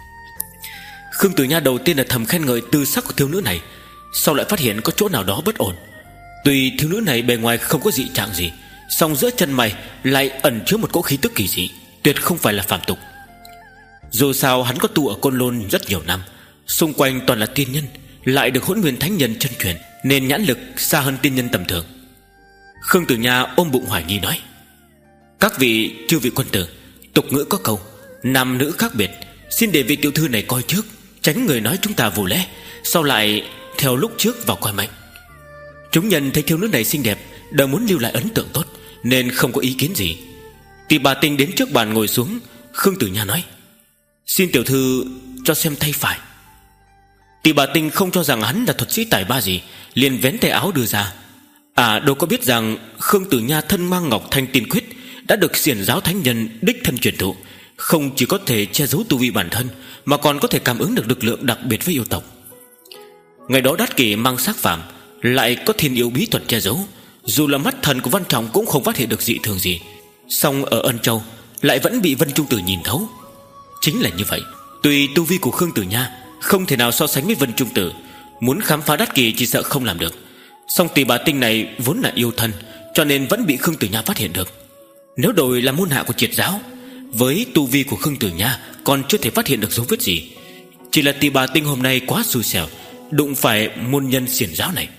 Khương Tử Nha đầu tiên là thầm khen ngợi tư sắc của thiếu nữ này, sau lại phát hiện có chỗ nào đó bất ổn. Tuy thiếu nữ này bề ngoài không có dị trạng gì, song giữa chân mày lại ẩn chứa một cỗ khí tức kỳ dị, tuyệt không phải là phàm tục. Dù sao hắn có tu ở Côn Lôn rất nhiều năm, xung quanh toàn là tiên nhân, lại được Hỗn Nguyên Thánh Nhân chân truyền, nên nhãn lực xa hơn tiên nhân tầm thường. Khương Tử Nha ôm bụng hoài nghi nói: các vị chư vị quân tử, tục ngữ có câu nam nữ khác biệt, xin để vị tiểu thư này coi trước, tránh người nói chúng ta vô lễ, sau lại theo lúc trước vào coi mệnh. Chúng nhân thấy thiếu nữ này xinh đẹp, đều muốn lưu lại ấn tượng tốt, nên không có ý kiến gì. Tỷ Bà Tinh đến trước bàn ngồi xuống. Khương Tử Nha nói: xin tiểu thư cho xem tay phải. Tỷ Bà Tinh không cho rằng hắn là thuật sĩ tài ba gì, liền vén tay áo đưa ra. À đâu có biết rằng Khương Tử Nha thân mang Ngọc Thanh Tiên Quyết, đã được xiển giáo thánh nhân đích thân truyền thụ, không chỉ có thể che giấu tu vi bản thân, mà còn có thể cảm ứng được lực lượng đặc biệt với yêu tộc. Ngày đó Đát Kỷ mang xác phàm, lại có thiên yêu bí thuật che giấu, dù là mắt thần của Văn Trọng cũng không phát hiện được dị thường gì. Song ở Ân Châu lại vẫn bị Vân Trung Tử nhìn thấu. Chính là như vậy, tuy tu vi của Khương Tử Nha không thể nào so sánh với Vân Trung Tử, muốn khám phá Đát Kỷ chỉ sợ không làm được. Song Tỷ Bà Tinh này vốn là yêu thân, cho nên vẫn bị Khương Tử Nha phát hiện được. Nếu đổi là môn hạ của triệt giáo, với tu vi của Khương Tử Nha còn chưa thể phát hiện được dấu vết gì. Chỉ là Tỷ Bà Tinh hôm nay quá xui xẻo, đụng phải môn nhân xiển giáo này.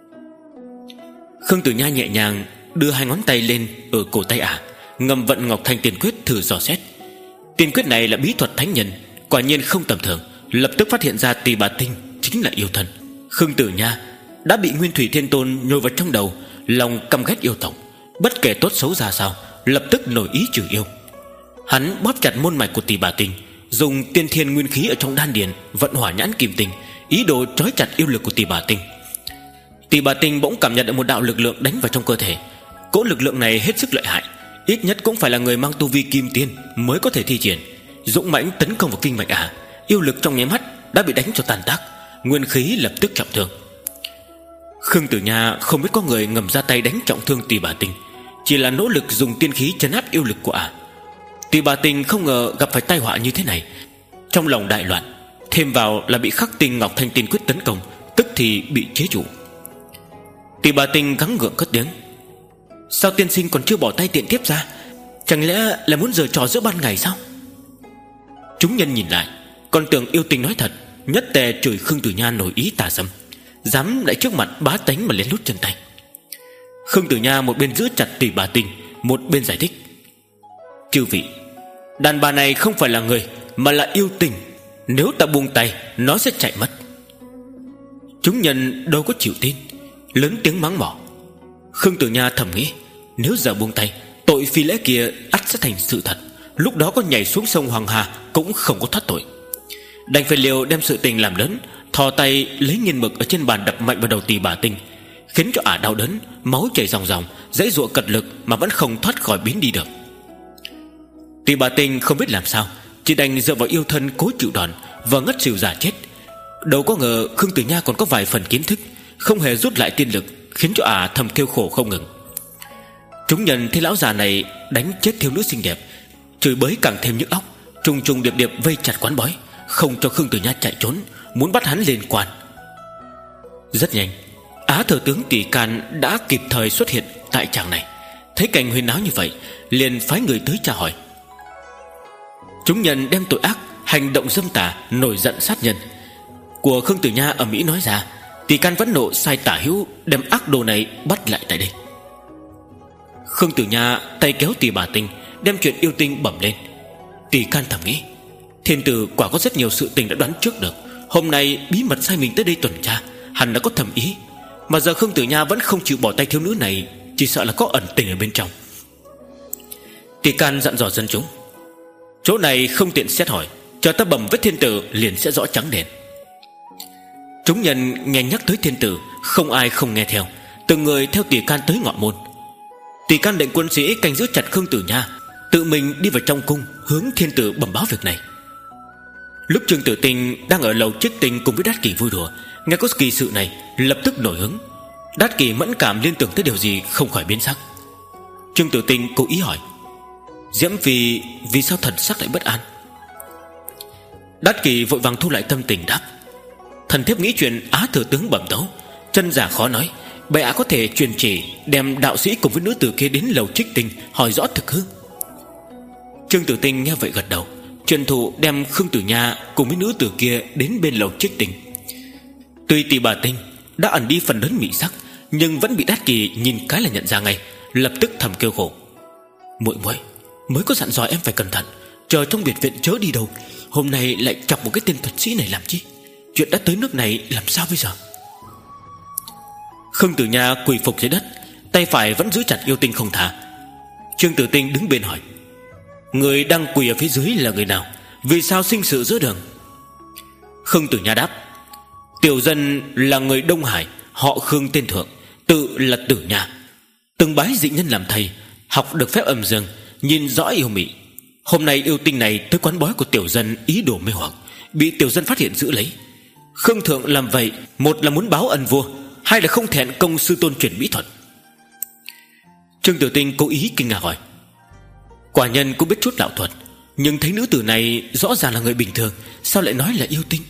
Khương Tử Nha nhẹ nhàng đưa hai ngón tay lên ở cổ tay ả, ngầm vận Ngọc Thanh Tiên Quyết thử dò xét. Tiên quyết này là bí thuật thánh nhân, quả nhiên không tầm thường, lập tức phát hiện ra Tỷ Bà Tinh chính là yêu thân. Khương Tử Nha đã bị Nguyên Thủy Thiên Tôn nhồi vào trong đầu, lòng căm ghét yêu tộc, bất kể tốt xấu ra sao, lập tức nổi ý trừ yêu. Hắn bóp chặt môn mạch của Tỷ Bà Tinh, dùng tiên thiên nguyên khí ở trong đan điền vận hỏa nhãn kim tinh, ý đồ trói chặt yêu lực của Tỷ Bà Tinh. Tỷ Bà Tinh bỗng cảm nhận được một đạo lực lượng đánh vào trong cơ thể. Cỗ lực lượng này hết sức lợi hại, ít nhất cũng phải là người mang tu vi kim tiên mới có thể thi triển. Dũng mãnh tấn công vào kinh mạch ả, yêu lực trong nháy mắt đã bị đánh cho tàn tác, nguyên khí lập tức trọng thương. Khương Tử Nha không biết có người ngầm ra tay đánh trọng thương Tỷ Bà Tinh, chỉ là nỗ lực dùng tiên khí trấn áp yêu lực của ả. Tỷ Bà Tinh không ngờ gặp phải tai họa như thế này, trong lòng đại loạn, thêm vào là bị khắc tinh Ngọc Thanh Tiên Quyết tấn công, tức thì bị chế trụ. Tỳ bà Tinh gắng gượng cất tiếng: Sao tiên sinh còn chưa bỏ tay tiện tiếp ra? Chẳng lẽ là muốn giở trò giữa ban ngày sao? Chúng nhân nhìn lại, còn tưởng yêu tinh nói thật, nhất tề chửi Khương Tử Nha nổi ý tà dâm, dám lại trước mặt bá tánh mà lén lút chân tay. Khương Tử Nha một bên giữ chặt Tỳ bà Tinh, một bên giải thích: Chư vị, đàn bà này không phải là người, mà là yêu tinh. Nếu ta buông tay, nó sẽ chạy mất. Chúng nhân đâu có chịu tin, lớn tiếng mắng mỏ. Khương Tử Nha thầm nghĩ, nếu giờ buông tay, tội phi lễ kia ắt sẽ thành sự thật. Lúc đó có nhảy xuống sông Hoàng Hà cũng không có thoát tội. Đành phải liều đem sự tình làm lớn, thò tay lấy nghiên mực ở trên bàn đập mạnh vào đầu Tỳ bà Tinh, khiến cho ả đau đớn, máu chảy ròng ròng, giãy giụa cật lực mà vẫn không thoát khỏi biến đi được. Tỳ bà Tinh không biết làm sao, chỉ đành dựa vào yêu thân cố chịu đòn và ngất xỉu giả chết. Đâu có ngờ Khương Tử Nha còn có vài phần kiến thức, không hề rút lại tiên lực, khiến cho ả thầm kêu khổ không ngừng. Chúng nhân thấy lão già này đánh chết thiếu nữ xinh đẹp, chửi bới càng thêm nhức óc, trùng trùng điệp điệp vây chặt quán bói, không cho Khương Tử Nha chạy trốn, muốn bắt hắn lên quan. Rất nhanh, Á thừa tướng Tỷ Can đã kịp thời xuất hiện tại tràng này, thấy cảnh huyên náo như vậy, liền phái người tới tra hỏi. Chúng nhân đem tội ác, hành động dâm tà, nổi giận sát nhân của Khương Tử Nha ở Mỹ nói ra. Tỷ Can vẫn nộ sai tả hữu đem ác đồ này bắt lại tại đây. Khương Tử Nha tay kéo Tỳ bà Tinh, đem chuyện yêu tinh bẩm lên. Tỷ Can thầm nghĩ, thiên tử quả có rất nhiều sự tình đã đoán trước được. Hôm nay bí mật sai mình tới đây tuần tra, hẳn đã có thầm ý. Mà giờ Khương Tử Nha vẫn không chịu bỏ tay thiếu nữ này, chỉ sợ là có ẩn tình ở bên trong. Tỷ Can dặn dò dân chúng: Chỗ này không tiện xét hỏi, chờ ta bẩm với thiên tử liền sẽ rõ trắng đen. Chúng nhân nghe nhắc tới thiên tử, không ai không nghe theo, từng người theo Tỷ Can tới ngọ môn. Tỷ Can lệnh quân sĩ canh giữ chặt Khương Tử Nha, tự mình đi vào trong cung hướng thiên tử bẩm báo việc này. Lúc Trương Tử Tinh đang ở lầu Trích Tinh cùng với Đát Kỷ vui đùa, nghe có kỳ sự này lập tức nổi hứng. Đát Kỷ mẫn cảm liên tưởng tới điều gì không khỏi biến sắc. Trương Tử Tinh cố ý hỏi: Diễm Phi vì sao thần sắc lại bất an? Đát Kỷ vội vàng thu lại tâm tình đáp: Thần thiếp nghĩ chuyện Á thừa tướng bẩm tấu, chân giả khó nói, bệ hạ có thể truyền chỉ đem đạo sĩ cùng với nữ tử kia đến lầu Trích Tinh hỏi rõ thực hư. Trương Tử Tinh nghe vậy gật đầu, truyền thụ đem Khương Tử Nha cùng với nữ tử kia đến bên lầu Trích Tinh. Tuy Tỳ bà Tinh đã ẩn đi phần lớn mị sắc, nhưng vẫn bị Đát Kỷ nhìn cái là nhận ra ngay, lập tức thầm kêu khổ: Muội muội mới có dặn dò em phải cẩn thận, chờ trong biệt viện chớ đi đâu, hôm nay lại chọc một cái tên thuật sĩ này làm chi? Chuyện đã tới nước này làm sao bây giờ? Khương Tử Nha quỳ phục dưới đất, tay phải vẫn giữ chặt yêu tinh không thả. Trương Tử Tinh đứng bên hỏi: Người đang quỳ ở phía dưới là người nào? Vì sao sinh sự giữa đường? Khương Tử Nha đáp: Tiểu dân là người Đông Hải, họ Khương tên Thượng, tự là Tử Nha, từng bái dị nhân làm thầy, học được phép âm dương, nhìn rõ yêu mị. Hôm nay yêu tinh này tới quán bói của tiểu dân ý đồ mê hoặc, bị tiểu dân phát hiện giữ lấy. Khương Thượng làm vậy, một là muốn báo ân vua, hai là không thẹn công sư tôn truyền bí thuật. Trương Tử Tinh cố ý kinh ngạc hỏi: Quả nhân cũng biết chút đạo thuật, nhưng thấy nữ tử này rõ ràng là người bình thường, sao lại nói là yêu tinh?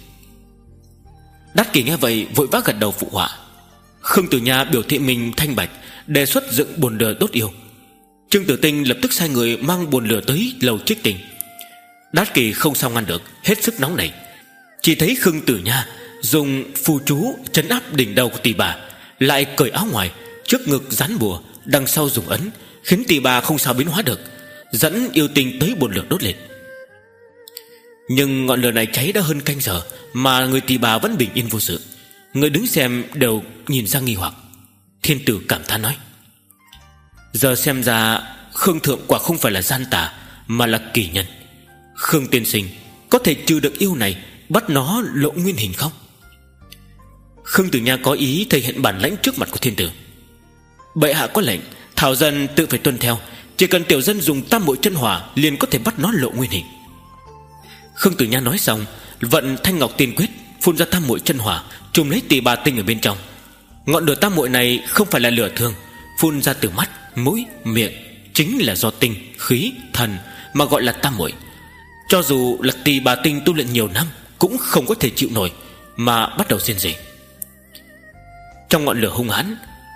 Đát Kỷ nghe vậy vội vã gật đầu phụ họa. Khương Tử Nha biểu thị mình thanh bạch, đề xuất dựng bồn lửa đốt yêu. Trương Tử Tinh lập tức sai người mang bồn lửa tới lầu Trích Tinh. Đát Kỷ không sao ngăn được, hết sức nóng nảy. Chỉ thấy Khương Tử Nha dùng phù chú trấn áp đỉnh đầu của Tỳ bà, lại cởi áo ngoài, trước ngực dán bùa, đằng sau dùng ấn, khiến Tỳ bà không sao biến hóa được, dẫn yêu tinh tới bồn lửa đốt lên. Nhưng ngọn lửa này cháy đã hơn canh giờ mà người Tỳ bà vẫn bình yên vô sự. Người đứng xem đều nhìn ra nghi hoặc. Thiên tử cảm thán nói: Giờ xem ra Khương Thượng quả không phải là gian tà, mà là kỳ nhân. Khương tiên sinh có thể trừ được yêu này, bắt nó lộ nguyên hình không? Khương Tử Nha có ý thể hiện bản lãnh trước mặt của thiên tử. Bệ hạ có lệnh, thảo dân tự phải tuân theo. Chỉ cần tiểu dân dùng tam muội chân hỏa, liền có thể bắt nó lộ nguyên hình. Khương Tử Nha nói xong, vận Thanh Ngọc Tiên Quyết, phun ra tam muội chân hỏa, trùm lấy Tỳ bà Tinh ở bên trong. Ngọn lửa tam muội này không phải là lửa thường, phun ra từ mắt, mũi, miệng, chính là do tinh, khí, thần mà gọi là tam muội. Cho dù là Tỳ bà Tinh tu luyện nhiều năm cũng không có thể chịu nổi, mà bắt đầu rên rỉ. Trong ngọn lửa hung hãn,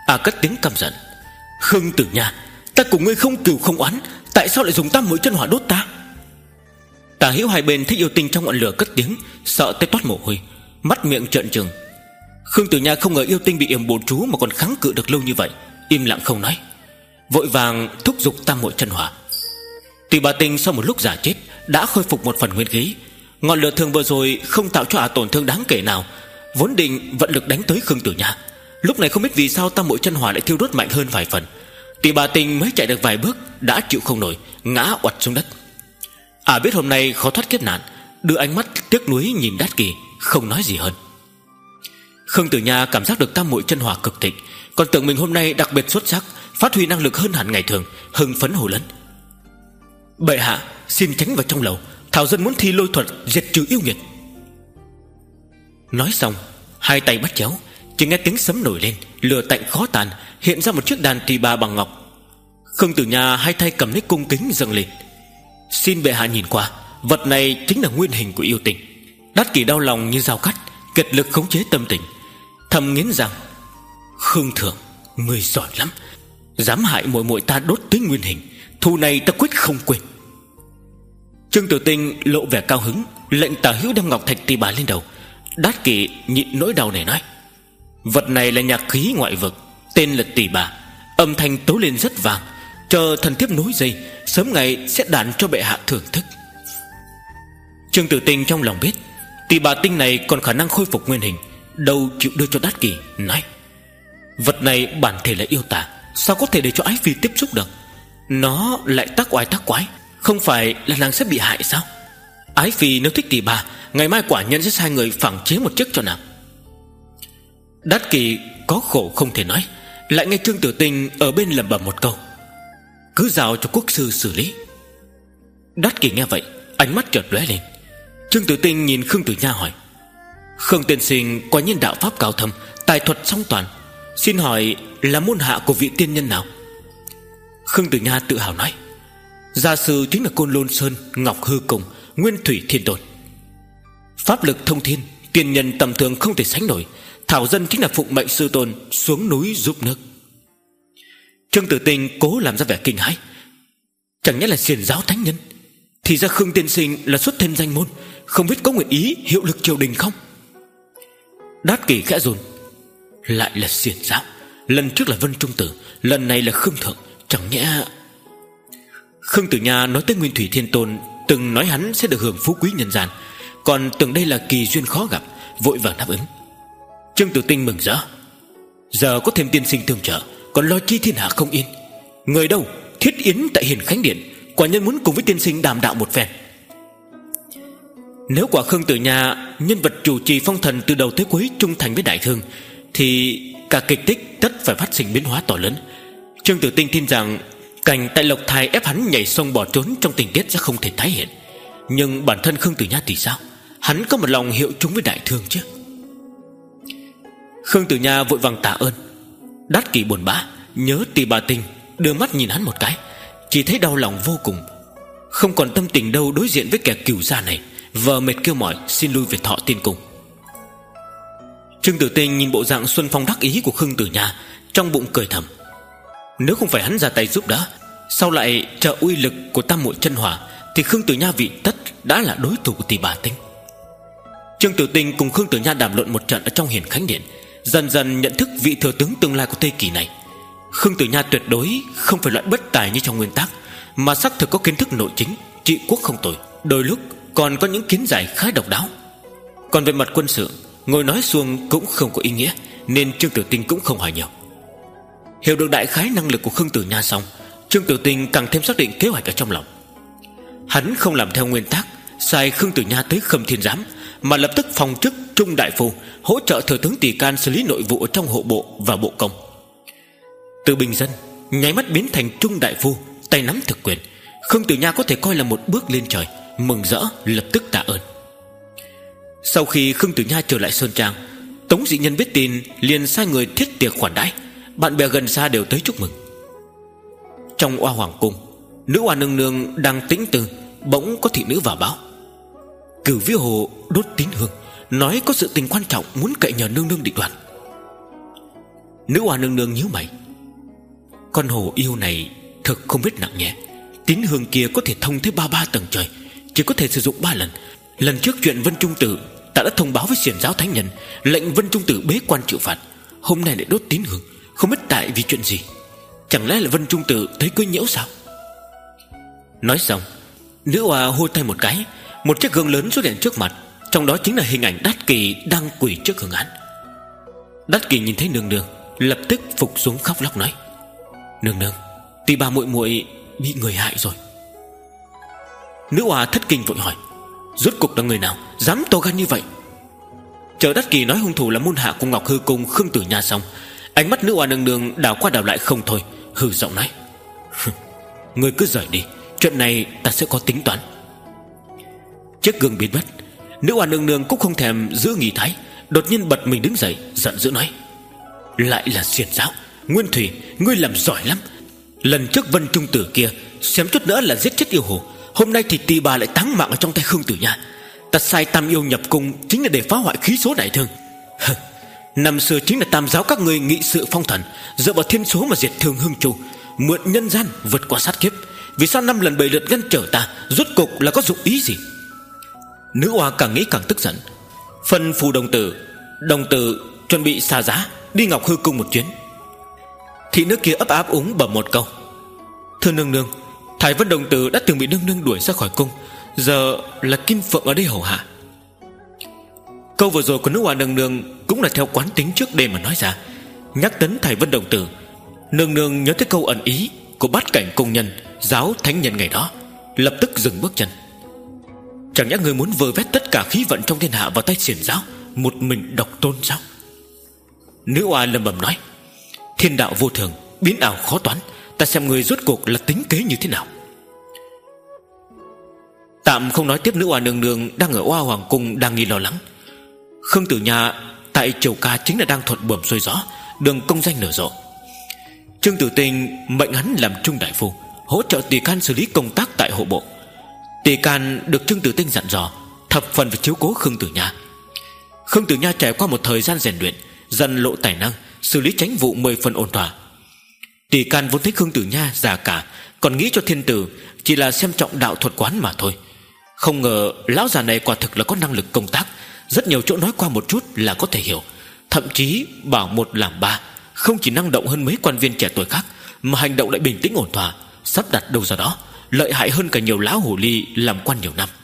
À cất tiếng căm giận: Khương Tử Nha, ta cùng ngươi không cừu không oán, tại sao lại dùng tam muội chân hỏa đốt ta? Tả hữu hai bên thấy yêu tinh trong ngọn lửa cất tiếng, sợ tới toát mồ hôi, mắt miệng trợn trừng. Khương Tử Nha không ngờ yêu tinh bị yểm bùa chú mà còn kháng cự được lâu như vậy, im lặng không nói, vội vàng thúc giục tam muội chân hỏa. Tỷ Bà Tinh sau một lúc giả chết đã khôi phục một phần nguyên khí. Ngọn lửa thường vừa rồi không tạo cho ả tổn thương đáng kể nào, vốn định vận lực đánh tới Khương Tử Nha. Lúc này không biết vì sao tam muội chân hỏa lại thiêu đốt mạnh hơn vài phần. Tỷ Bà Tinh mới chạy được vài bước đã chịu không nổi, ngã oặt xuống đất. Ả biết hôm nay khó thoát kiếp nạn, đưa ánh mắt tiếc nuối nhìn Đát Kỳ, không nói gì hơn. Khương Tử Nha cảm giác được tam muội chân hỏa cực thịnh, còn tưởng mình hôm nay đặc biệt xuất sắc, phát huy năng lực hơn hẳn ngày thường, hưng phấn hô lớn: Bệ hạ, xin tránh vào trong lầu, thảo dân muốn thi lôi thuật diệt trừ yêu nghiệt. Nói xong, hai tay bắt chéo, chỉ nghe tiếng sấm nổi lên, lửa tạnh khó tàn, hiện ra một chiếc đàn tỳ bà bằng ngọc. Khương Tử Nha hai tay cầm lấy cung kính dâng lên: Xin bệ hạ nhìn qua, vật này chính là nguyên hình của yêu tinh. Đát Kỷ đau lòng như dao cắt, kiệt lực khống chế tâm tình, thầm nghiến rằng: Khương thượng, ngươi giỏi lắm, dám hại muội muội ta đốt tới nguyên hình, thù này ta quyết không quên. Trương Tử Tinh lộ vẻ cao hứng, lệnh Tả hữu đem ngọc thạch tỳ bà lên đầu. Đát Kỷ nhịn nỗi đau này nói: Vật này là nhạc khí ngoại vực, tên là tỳ bà, âm thanh tấu lên rất vàng, chờ thần thiếp nối dây, sớm ngày sẽ đàn cho bệ hạ thưởng thức. Trương Tử Tinh trong lòng biết tỳ bà tinh này còn khả năng khôi phục nguyên hình, đâu chịu đưa cho Đát Kỷ, nói: Vật này bản thể là yêu tà, sao có thể để cho ái phi tiếp xúc được? Nó lại tác oai tác quái, không phải là nàng sẽ bị hại sao? Ái phi nếu thích tỳ bà, ngày mai quả nhân sẽ sai người phẳng chế một chiếc cho nàng. Đát Kỷ có khổ không thể nói, lại nghe Trương Tử Tinh ở bên lẩm bẩm một câu: Cứ giao cho quốc sư xử lý. Đát Kỷ nghe vậy, ánh mắt chợt lóe lên. Trương Tử Tinh nhìn Khương Tử Nha hỏi: Khương tiên sinh quả nhiên đạo pháp cao thâm, tài thuật song toàn, xin hỏi là môn hạ của vị tiên nhân nào? Khương Tử Nha tự hào nói: Gia sư chính là Côn Lôn Sơn Ngọc Hư Cùng, Nguyên Thủy Thiên Tôn. Pháp lực thông thiên, tiên nhân tầm thường không thể sánh nổi, thảo dân chính là phụng mệnh sư tôn xuống núi giúp nước. Trương Tử Tinh cố làm ra vẻ kinh hãi: Chẳng nhẽ là xiển giáo thánh nhân? Thì ra Khương tiên sinh là xuất thân danh môn, không biết có nguyện ý hiệu lực triều đình không? Đát Kỷ khẽ run: Lại là xiển giáo, lần trước là Vân Trung Tử, lần này là Khương thượng, chẳng nhẽ... Khương Tử Nha nói tới Nguyên Thủy Thiên Tôn từng nói hắn sẽ được hưởng phú quý nhân gian, còn tưởng đây là kỳ duyên khó gặp, vội vàng đáp ứng. Trương Tử Tinh mừng rỡ: Giờ có thêm tiên sinh tương trợ, còn lo chi thiên hạ không yên. Người đâu, thiết yến tại Hiền Khánh Điện, quả nhân muốn cùng với tiên sinh đàm đạo một phen. Nếu quả Khương Tử Nha, nhân vật chủ trì phong thần từ đầu tới cuối trung thành với đại thương, thì cả kịch tích tất phải phát sinh biến hóa to lớn. Trương Tử Tinh tin rằng cảnh tại Lộc Thai ép hắn nhảy sông bỏ trốn trong tình tiết sẽ không thể tái hiện. Nhưng bản thân Khương Tử Nha thì sao? Hắn có một lòng hiệu chung với đại thương chứ? Khương Tử Nha vội vàng tạ ơn. Đát Kỷ buồn bã nhớ tỳ bà Tinh, đưa mắt nhìn hắn một cái, chỉ thấy đau lòng vô cùng, không còn tâm tình đâu đối diện với kẻ cừu gia này, vờ mệt kêu mỏi xin lui về Thọ Tiên Cung. Trương Tử Tinh nhìn bộ dạng xuân phong đắc ý của Khương Tử Nha, trong bụng cười thầm: Nếu không phải hắn ra tay giúp đỡ, sau lại trợ uy lực của tam muội chân hỏa, thì Khương Tử Nha vị tất đã là đối thủ của tỷ bà Tinh. Trương Tử Tinh cùng Khương Tử Nha đàm luận một trận ở trong Hiền Khánh Điện, dần dần nhận thức vị thừa tướng tương lai của Tây Kỳ này. Khương Tử Nha tuyệt đối không phải loại bất tài như trong nguyên tắc, mà xác thực có kiến thức nội chính, trị quốc không tồi, đôi lúc còn có những kiến giải khá độc đáo. Còn về mặt quân sự, ngồi nói suông cũng không có ý nghĩa, nên Trương Tử Tinh cũng không hỏi nhiều. Hiểu được đại khái năng lực của Khương Tử Nha xong, Trương Tử Tinh càng thêm xác định kế hoạch ở trong lòng. Hắn không làm theo nguyên tắc sai Khương Tử Nha tới Khâm Thiên Giám, mà lập tức phong chức Trung Đại Phu, hỗ trợ thừa tướng Tỷ Can xử lý nội vụ ở trong hộ bộ và bộ công. Từ bình dân nháy mắt biến thành Trung Đại Phu, tay nắm thực quyền. Khương Tử Nha có thể coi là một bước lên trời, mừng rỡ lập tức tạ ơn. Sau khi Khương Tử Nha trở lại Sơn Trang, Tống Dị Nhân biết tin liền sai người thiết tiệc khoản đãi, bạn bè gần xa đều tới chúc mừng. Trong Oa Hoàng Cung, nữ oa nương nương đang tĩnh tư, bỗng có thị nữ vào báo: Cửu Vĩ Hồ đốt tín hương, nói có sự tình quan trọng muốn cậy nhờ nương nương định đoạt. Nữ oa nương nương nhíu mày. Con hồ yêu này thực không biết nặng nhẹ. Tín hương kia có thể thông tới ba ba tầng trời, chỉ có thể sử dụng ba lần. Lần trước chuyện Vân Trung Tử, ta đã thông báo với xiển giáo thánh nhân, lệnh Vân Trung Tử bế quan chịu phạt. Hôm nay lại đốt tín hương, không biết tại vì chuyện gì. Chẳng lẽ là Vân Trung Tử thấy quấy nhiễu sao? Nói xong, nữ oa hôi tay một cái, một chiếc gương lớn xuất hiện trước mặt. Trong đó chính là hình ảnh Đát Kỳ đang quỳ trước gương án. Đát Kỳ nhìn thấy nương nương, lập tức phục xuống khóc lóc nói: Nương nương, Tỳ bà muội muội bị người hại rồi. Nữ oa thất kinh vội hỏi: Rốt cuộc là người nào dám to gan như vậy? Chờ Đát Kỳ nói hung thủ là môn hạ của Ngọc Hư Cung Khương Tử Nha xong, ánh mắt nữ oa nương nương đảo qua đảo lại không thôi, hừ giọng nói: Người cứ rời đi, chuyện này ta sẽ có tính toán. Chiếc gương biến mất. Nữ oa nương nương cũng không thèm giữ nghỉ thái, đột nhiên bật mình đứng dậy, giận dữ nói: Lại là xiển giáo, Nguyên Thủy, ngươi làm giỏi lắm. Lần trước Vân Trung Tử kia xém chút nữa là giết chết yêu hồ, hôm nay thì Tỳ bà lại táng mạng ở trong tay Khương Tử Nha. Ta sai Tam Yêu nhập cung chính là để phá hoại khí số đại thương. Năm xưa chính là Tam giáo các ngươi nghị sự phong thần, dựa vào thiên số mà diệt Thương Hưng Chu, mượn nhân gian vượt qua sát kiếp. Vì sao năm lần bảy lượt ngăn trở ta, rốt cục là có dụng ý gì? Nữ oa càng nghĩ càng tức giận. Phân phù đồng tử, đồng tử chuẩn bị xa giá đi Ngọc Hư Cung một chuyến. Thị nữ kia ấp áp úng bẩm một câu: Thưa nương nương, Thái Vân đồng tử đã từng bị nương nương đuổi ra khỏi cung, giờ là Kim Phượng ở đây hầu hạ. Câu vừa rồi của nữ oa nương nương cũng là theo quán tính trước đêm mà nói ra. Nhắc đến Thái Vân đồng tử, nương nương nhớ tới câu ẩn ý của bát cảnh cung nhân giáo thánh nhân ngày đó, lập tức dừng bước chân. Chẳng nhẽ người muốn vơ vét tất cả khí vận trong thiên hạ vào tay xiển giáo, một mình độc tôn sao? Nữ oa lẩm bẩm nói: Thiên đạo vô thường, biến ảo khó toán, ta xem người rốt cuộc là tính kế như thế nào. Tạm không nói tiếp nữ oa nương nương đang ở Oa Hoàng cung đang nghi lo lắng. Khương Tử Nha tại Triều Ca chính là đang thuận buồm xuôi gió, đường công danh nở rộ. Trương Tử Tinh mệnh hắn làm trung đại phu, hỗ trợ Tỳ Can xử lý công tác tại hộ bộ. Tỳ Can được Trương Tử Tinh dặn dò thập phần phải chiếu cố Khương Tử Nha. Khương Tử Nha trải qua một thời gian rèn luyện, dần lộ tài năng, xử lý chánh vụ mười phần ổn thỏa. Tỳ Can vốn thấy Khương Tử Nha già cả, còn nghĩ cho thiên tử chỉ là xem trọng đạo thuật quán mà thôi. Không ngờ lão già này quả thực là có năng lực công tác, rất nhiều chỗ nói qua một chút là có thể hiểu, thậm chí bảo một làm ba, không chỉ năng động hơn mấy quan viên trẻ tuổi khác, mà hành động lại bình tĩnh ổn thỏa, sắp đặt đâu ra đó, lợi hại hơn cả nhiều lão hồ ly làm quan nhiều năm.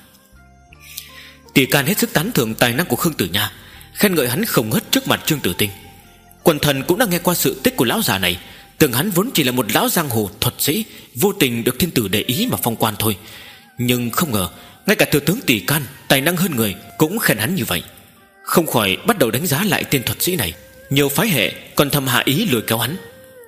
Tỳ Can hết sức tán thưởng tài năng của Khương Tử Nha, khen ngợi hắn không ngớt trước mặt Trương Tử Tinh. Quần thần cũng đã nghe qua sự tích của lão già này, tưởng hắn vốn chỉ là một lão giang hồ thuật sĩ, vô tình được thiên tử để ý mà phong quan thôi. Nhưng không ngờ ngay cả thừa tướng Tỳ Can tài năng hơn người cũng khen hắn như vậy, không khỏi bắt đầu đánh giá lại tên thuật sĩ này. Nhiều phái hệ còn thầm hạ ý lôi kéo hắn.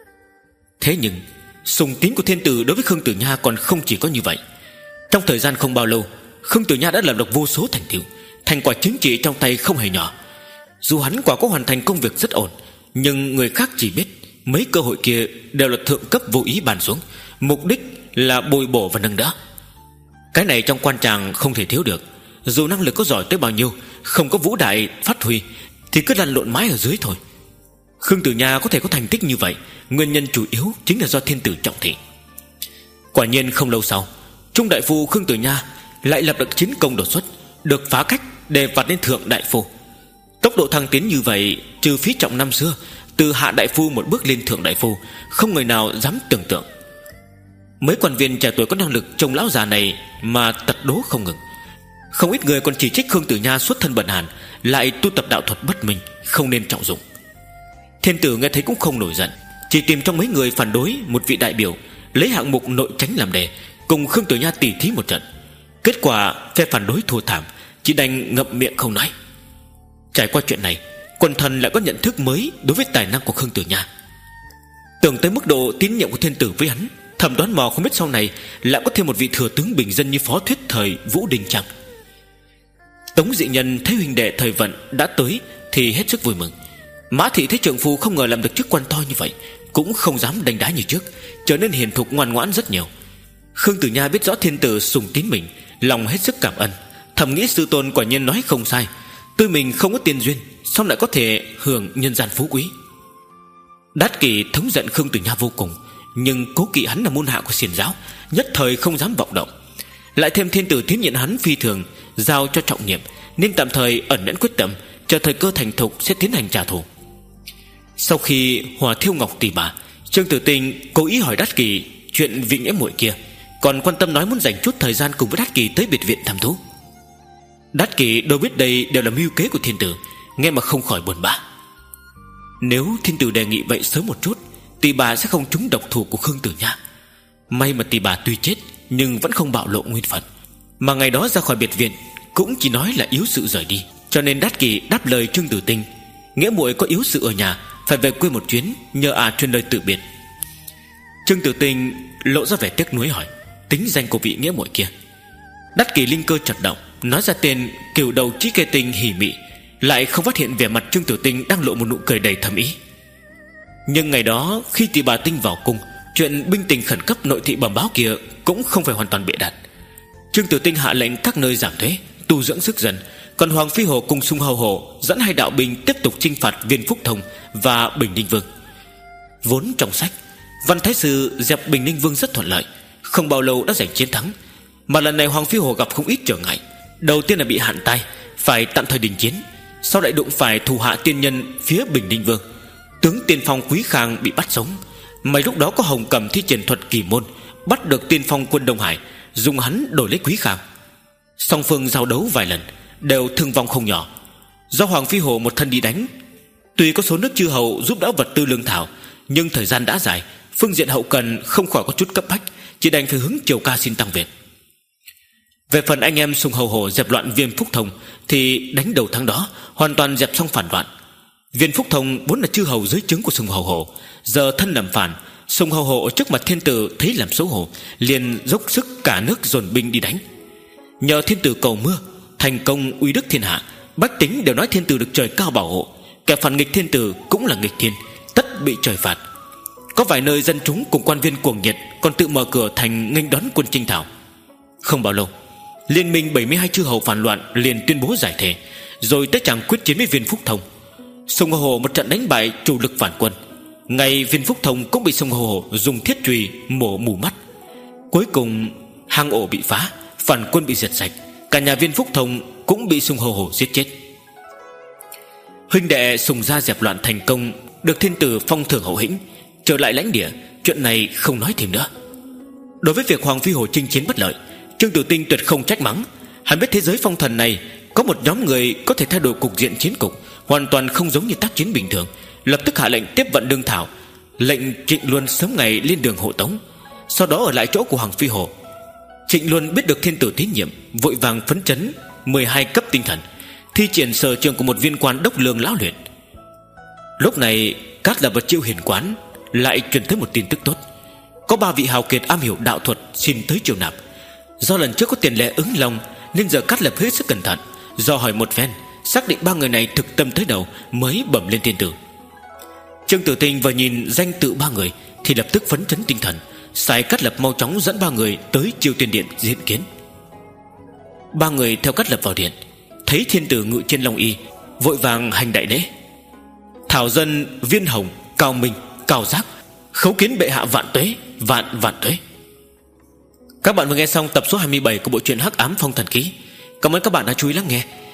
Thế nhưng sùng tín của thiên tử đối với Khương Tử Nha còn không chỉ có như vậy. Trong thời gian không bao lâu, Khương Tử Nha đã làm được vô số thành tựu, thành quả chính trị trong tay không hề nhỏ. Dù hắn quả có hoàn thành công việc rất ổn, nhưng người khác chỉ biết mấy cơ hội kia đều là thượng cấp vô ý bàn xuống, mục đích là bồi bổ và nâng đỡ. Cái này trong quan tràng không thể thiếu được. Dù năng lực có giỏi tới bao nhiêu, không có vũ đại phát huy thì cứ lăn lộn mãi ở dưới thôi. Khương Tử Nha có thể có thành tích như vậy, nguyên nhân chủ yếu chính là do thiên tử trọng thị. Quả nhiên không lâu sau, trung đại phu Khương Tử Nha lại lập được chiến công đột xuất, được phá cách để vặt lên thượng đại phu. Tốc độ thăng tiến như vậy, trừ phí trọng năm xưa, từ hạ đại phu một bước lên thượng đại phu, không người nào dám tưởng tượng. Mấy quan viên trẻ tuổi có năng lực trông lão già này mà tật đố không ngừng. Không ít người còn chỉ trích Khương Tử Nha xuất thân bần hàn, lại tu tập đạo thuật bất minh, không nên trọng dụng. Thiên tử nghe thấy cũng không nổi giận, chỉ tìm trong mấy người phản đối một vị đại biểu, lấy hạng mục nội tránh làm đề, cùng Khương Tử Nha tỉ thí một trận. Kết quả phe phản đối thua thảm, chỉ đành ngậm miệng không nói. Trải qua chuyện này, quần thần lại có nhận thức mới đối với tài năng của Khương Tử Nha. Tưởng tới mức độ tín nhiệm của thiên tử với hắn, thầm đoán mò không biết sau này lại có thêm một vị thừa tướng bình dân như Phó Thuyết thời Vũ Đình chăng. Tống dị nhân thấy huynh đệ thời vận đã tới thì hết sức vui mừng. Mã thị thấy trượng phu không ngờ làm được chức quan to như vậy, cũng không dám đánh đá như trước, trở nên hiền thục ngoan ngoãn rất nhiều. Khương Tử Nha biết rõ thiên tử sùng tín mình, lòng hết sức cảm ơn, thầm nghĩ sư tôn quả nhiên nói không sai, tôi mình không có tiền duyên, song lại có thể hưởng nhân gian phú quý. Đát Kỷ thống giận Khương Tử Nha vô cùng, nhưng cố kỵ hắn là môn hạ của xiển giáo, nhất thời không dám vọng động. Lại thêm thiên tử tín nhiệm hắn phi thường, giao cho trọng nhiệm, nên tạm thời ẩn nhẫn quyết tâm, chờ thời cơ thành thục sẽ tiến hành trả thù. Sau khi hòa thiêu ngọc tỷ bà, Trương Tử Tinh cố ý hỏi Đát Kỷ chuyện vị nghĩa muội kia, còn quan tâm nói muốn dành chút thời gian cùng với Đát Kỷ tới biệt viện thăm thú. Đát Kỷ đâu biết đây đều là mưu kế của thiên tử, nghe mà không khỏi buồn bã. Nếu thiên tử đề nghị vậy sớm một chút, tỷ bà sẽ không trúng độc thủ của Khương Tử Nha. May mà tỷ bà tuy chết nhưng vẫn không bạo lộ nguyên phận, mà ngày đó ra khỏi biệt viện cũng chỉ nói là yếu sự rời đi. Cho nên Đát Kỷ đáp lời Trương Tử Tinh, nghĩa muội có yếu sự ở nhà, phải về quê một chuyến, nhờ à truyền lời từ biệt. Trương Tử Tinh lộ ra vẻ tiếc nuối hỏi tính danh của vị nghĩa muội kia. Đát Kỷ linh cơ chợt động, nói ra tên Cửu Đầu Chí Kê Tinh hỉ mị, lại không phát hiện vẻ mặt Trương Tử Tinh đang lộ một nụ cười đầy thâm ý. Nhưng ngày đó khi tỷ bà Tinh vào cung, chuyện binh tình khẩn cấp nội thị bẩm báo kia cũng không phải hoàn toàn bịa đặt. Trương Tử Tinh hạ lệnh các nơi giảm thuế, tu dưỡng sức dân, còn Hoàng Phi Hổ cùng Sung Hầu Hổ dẫn hai đạo binh tiếp tục chinh phạt Viên Phúc Thông và Bình Ninh Vương. Vốn trong sách Văn Thái Sư dẹp Bình Ninh Vương rất thuận lợi, không bao lâu đã giành chiến thắng. Mà lần này Hoàng Phi Hổ gặp không ít trở ngại. Đầu tiên là bị hạn tai, phải tạm thời đình chiến. Sau lại đụng phải thủ hạ tiên nhân phía Bình Ninh Vương, tướng tiên phong Quý Khang bị bắt sống. May lúc đó có Hồng Cầm thi triển thuật kỳ môn, bắt được tiên phong quân Đông Hải, dùng hắn đổi lấy Quý Khang. Song phương giao đấu vài lần đều thương vong không nhỏ. Do Hoàng Phi Hổ một thân đi đánh, tuy có số nước chư hầu giúp đỡ vật tư lương thảo, nhưng thời gian đã dài, phương diện hậu cần không khỏi có chút cấp bách, chỉ đành phải hướng Triều Ca xin tăng viện. Về phần anh em Sung Hầu Hổ dẹp loạn Viên Phúc Thông thì đánh đầu tháng đó hoàn toàn dẹp xong phản loạn. Viên Phúc Thông vốn là chư hầu dưới trướng của Sung Hầu Hổ, giờ thân làm phản. Sung Hầu Hổ trước mặt thiên tử thấy làm xấu hổ, liền dốc sức cả nước dồn binh đi đánh. Nhờ thiên tử cầu mưa, thành công uy đức thiên hạ, bách tính đều nói thiên tử được trời cao bảo hộ. Kẻ phản nghịch thiên tử cũng là nghịch thiên, tất bị trời phạt. Có vài nơi dân chúng cùng quan viên cuồng nhiệt, còn tự mở cửa thành nghênh đón quân Trinh Thảo. Không bao lâu, liên minh bảy mươi hai chư hầu phản loạn liền tuyên bố giải thể, rồi tới chàng quyết chiến với Viên Phúc Thông. Sung Hầu Hổ một trận đánh bại chủ lực phản quân. Ngày Viên Phúc Thông cũng bị Sung Hầu Hổ dùng thiết chùy mổ mù mắt. Cuối cùng hang ổ bị phá, phản quân bị diệt sạch, cả nhà Viên Phúc Thông cũng bị Sung Hầu Hổ giết chết. Huynh đệ Sung gia dẹp loạn thành công, được thiên tử phong thưởng hậu hĩnh, trở lại lãnh địa. Chuyện này không nói thêm nữa. Đối với việc Hoàng Phi Hổ chinh chiến bất lợi, Trương Tử Tinh tuyệt không trách mắng. Hắn biết thế giới phong thần này có một nhóm người có thể thay đổi cục diện chiến cục, hoàn toàn không giống như tác chiến bình thường. Lập tức hạ lệnh tiếp vận lương thảo, lệnh Trịnh Luân sớm ngày lên đường hộ tống, sau đó ở lại chỗ của Hoàng Phi Hổ. Trịnh Luân biết được thiên tử tín nhiệm, vội vàng phấn chấn mười hai cấp tinh thần, thi triển sở trường của một viên quan đốc lương lão luyện. Lúc này Cát Lập và Chiêu Hiền Quán lại truyền tới một tin tức tốt. Có ba vị hào kiệt am hiểu đạo thuật xin tới triều nạp. Do lần trước có tiền lệ ứng lòng, nên giờ Cát Lập hết sức cẩn thận, do hỏi một phen, xác định ba người này thực tâm tới đầu, mới bẩm lên thiên tử. Trương Tử Tinh vừa nhìn danh tự ba người thì lập tức phấn chấn tinh thần, sai Cát Lập mau chóng dẫn ba người tới Chiêu Tiên Điện diện kiến. Ba người theo Cát Lập vào điện, thấy thiên tử ngự trên long y, vội vàng hành đại lễ. Thảo dân Viên Hồng, Cao Minh, Cao Giác khấu kiến bệ hạ vạn tuế, vạn vạn tuế. Các bạn vừa nghe xong tập số hai mươi bảy của bộ truyện Hắc Ám Phong Thần Ký. Cảm ơn các bạn đã chú ý lắng nghe.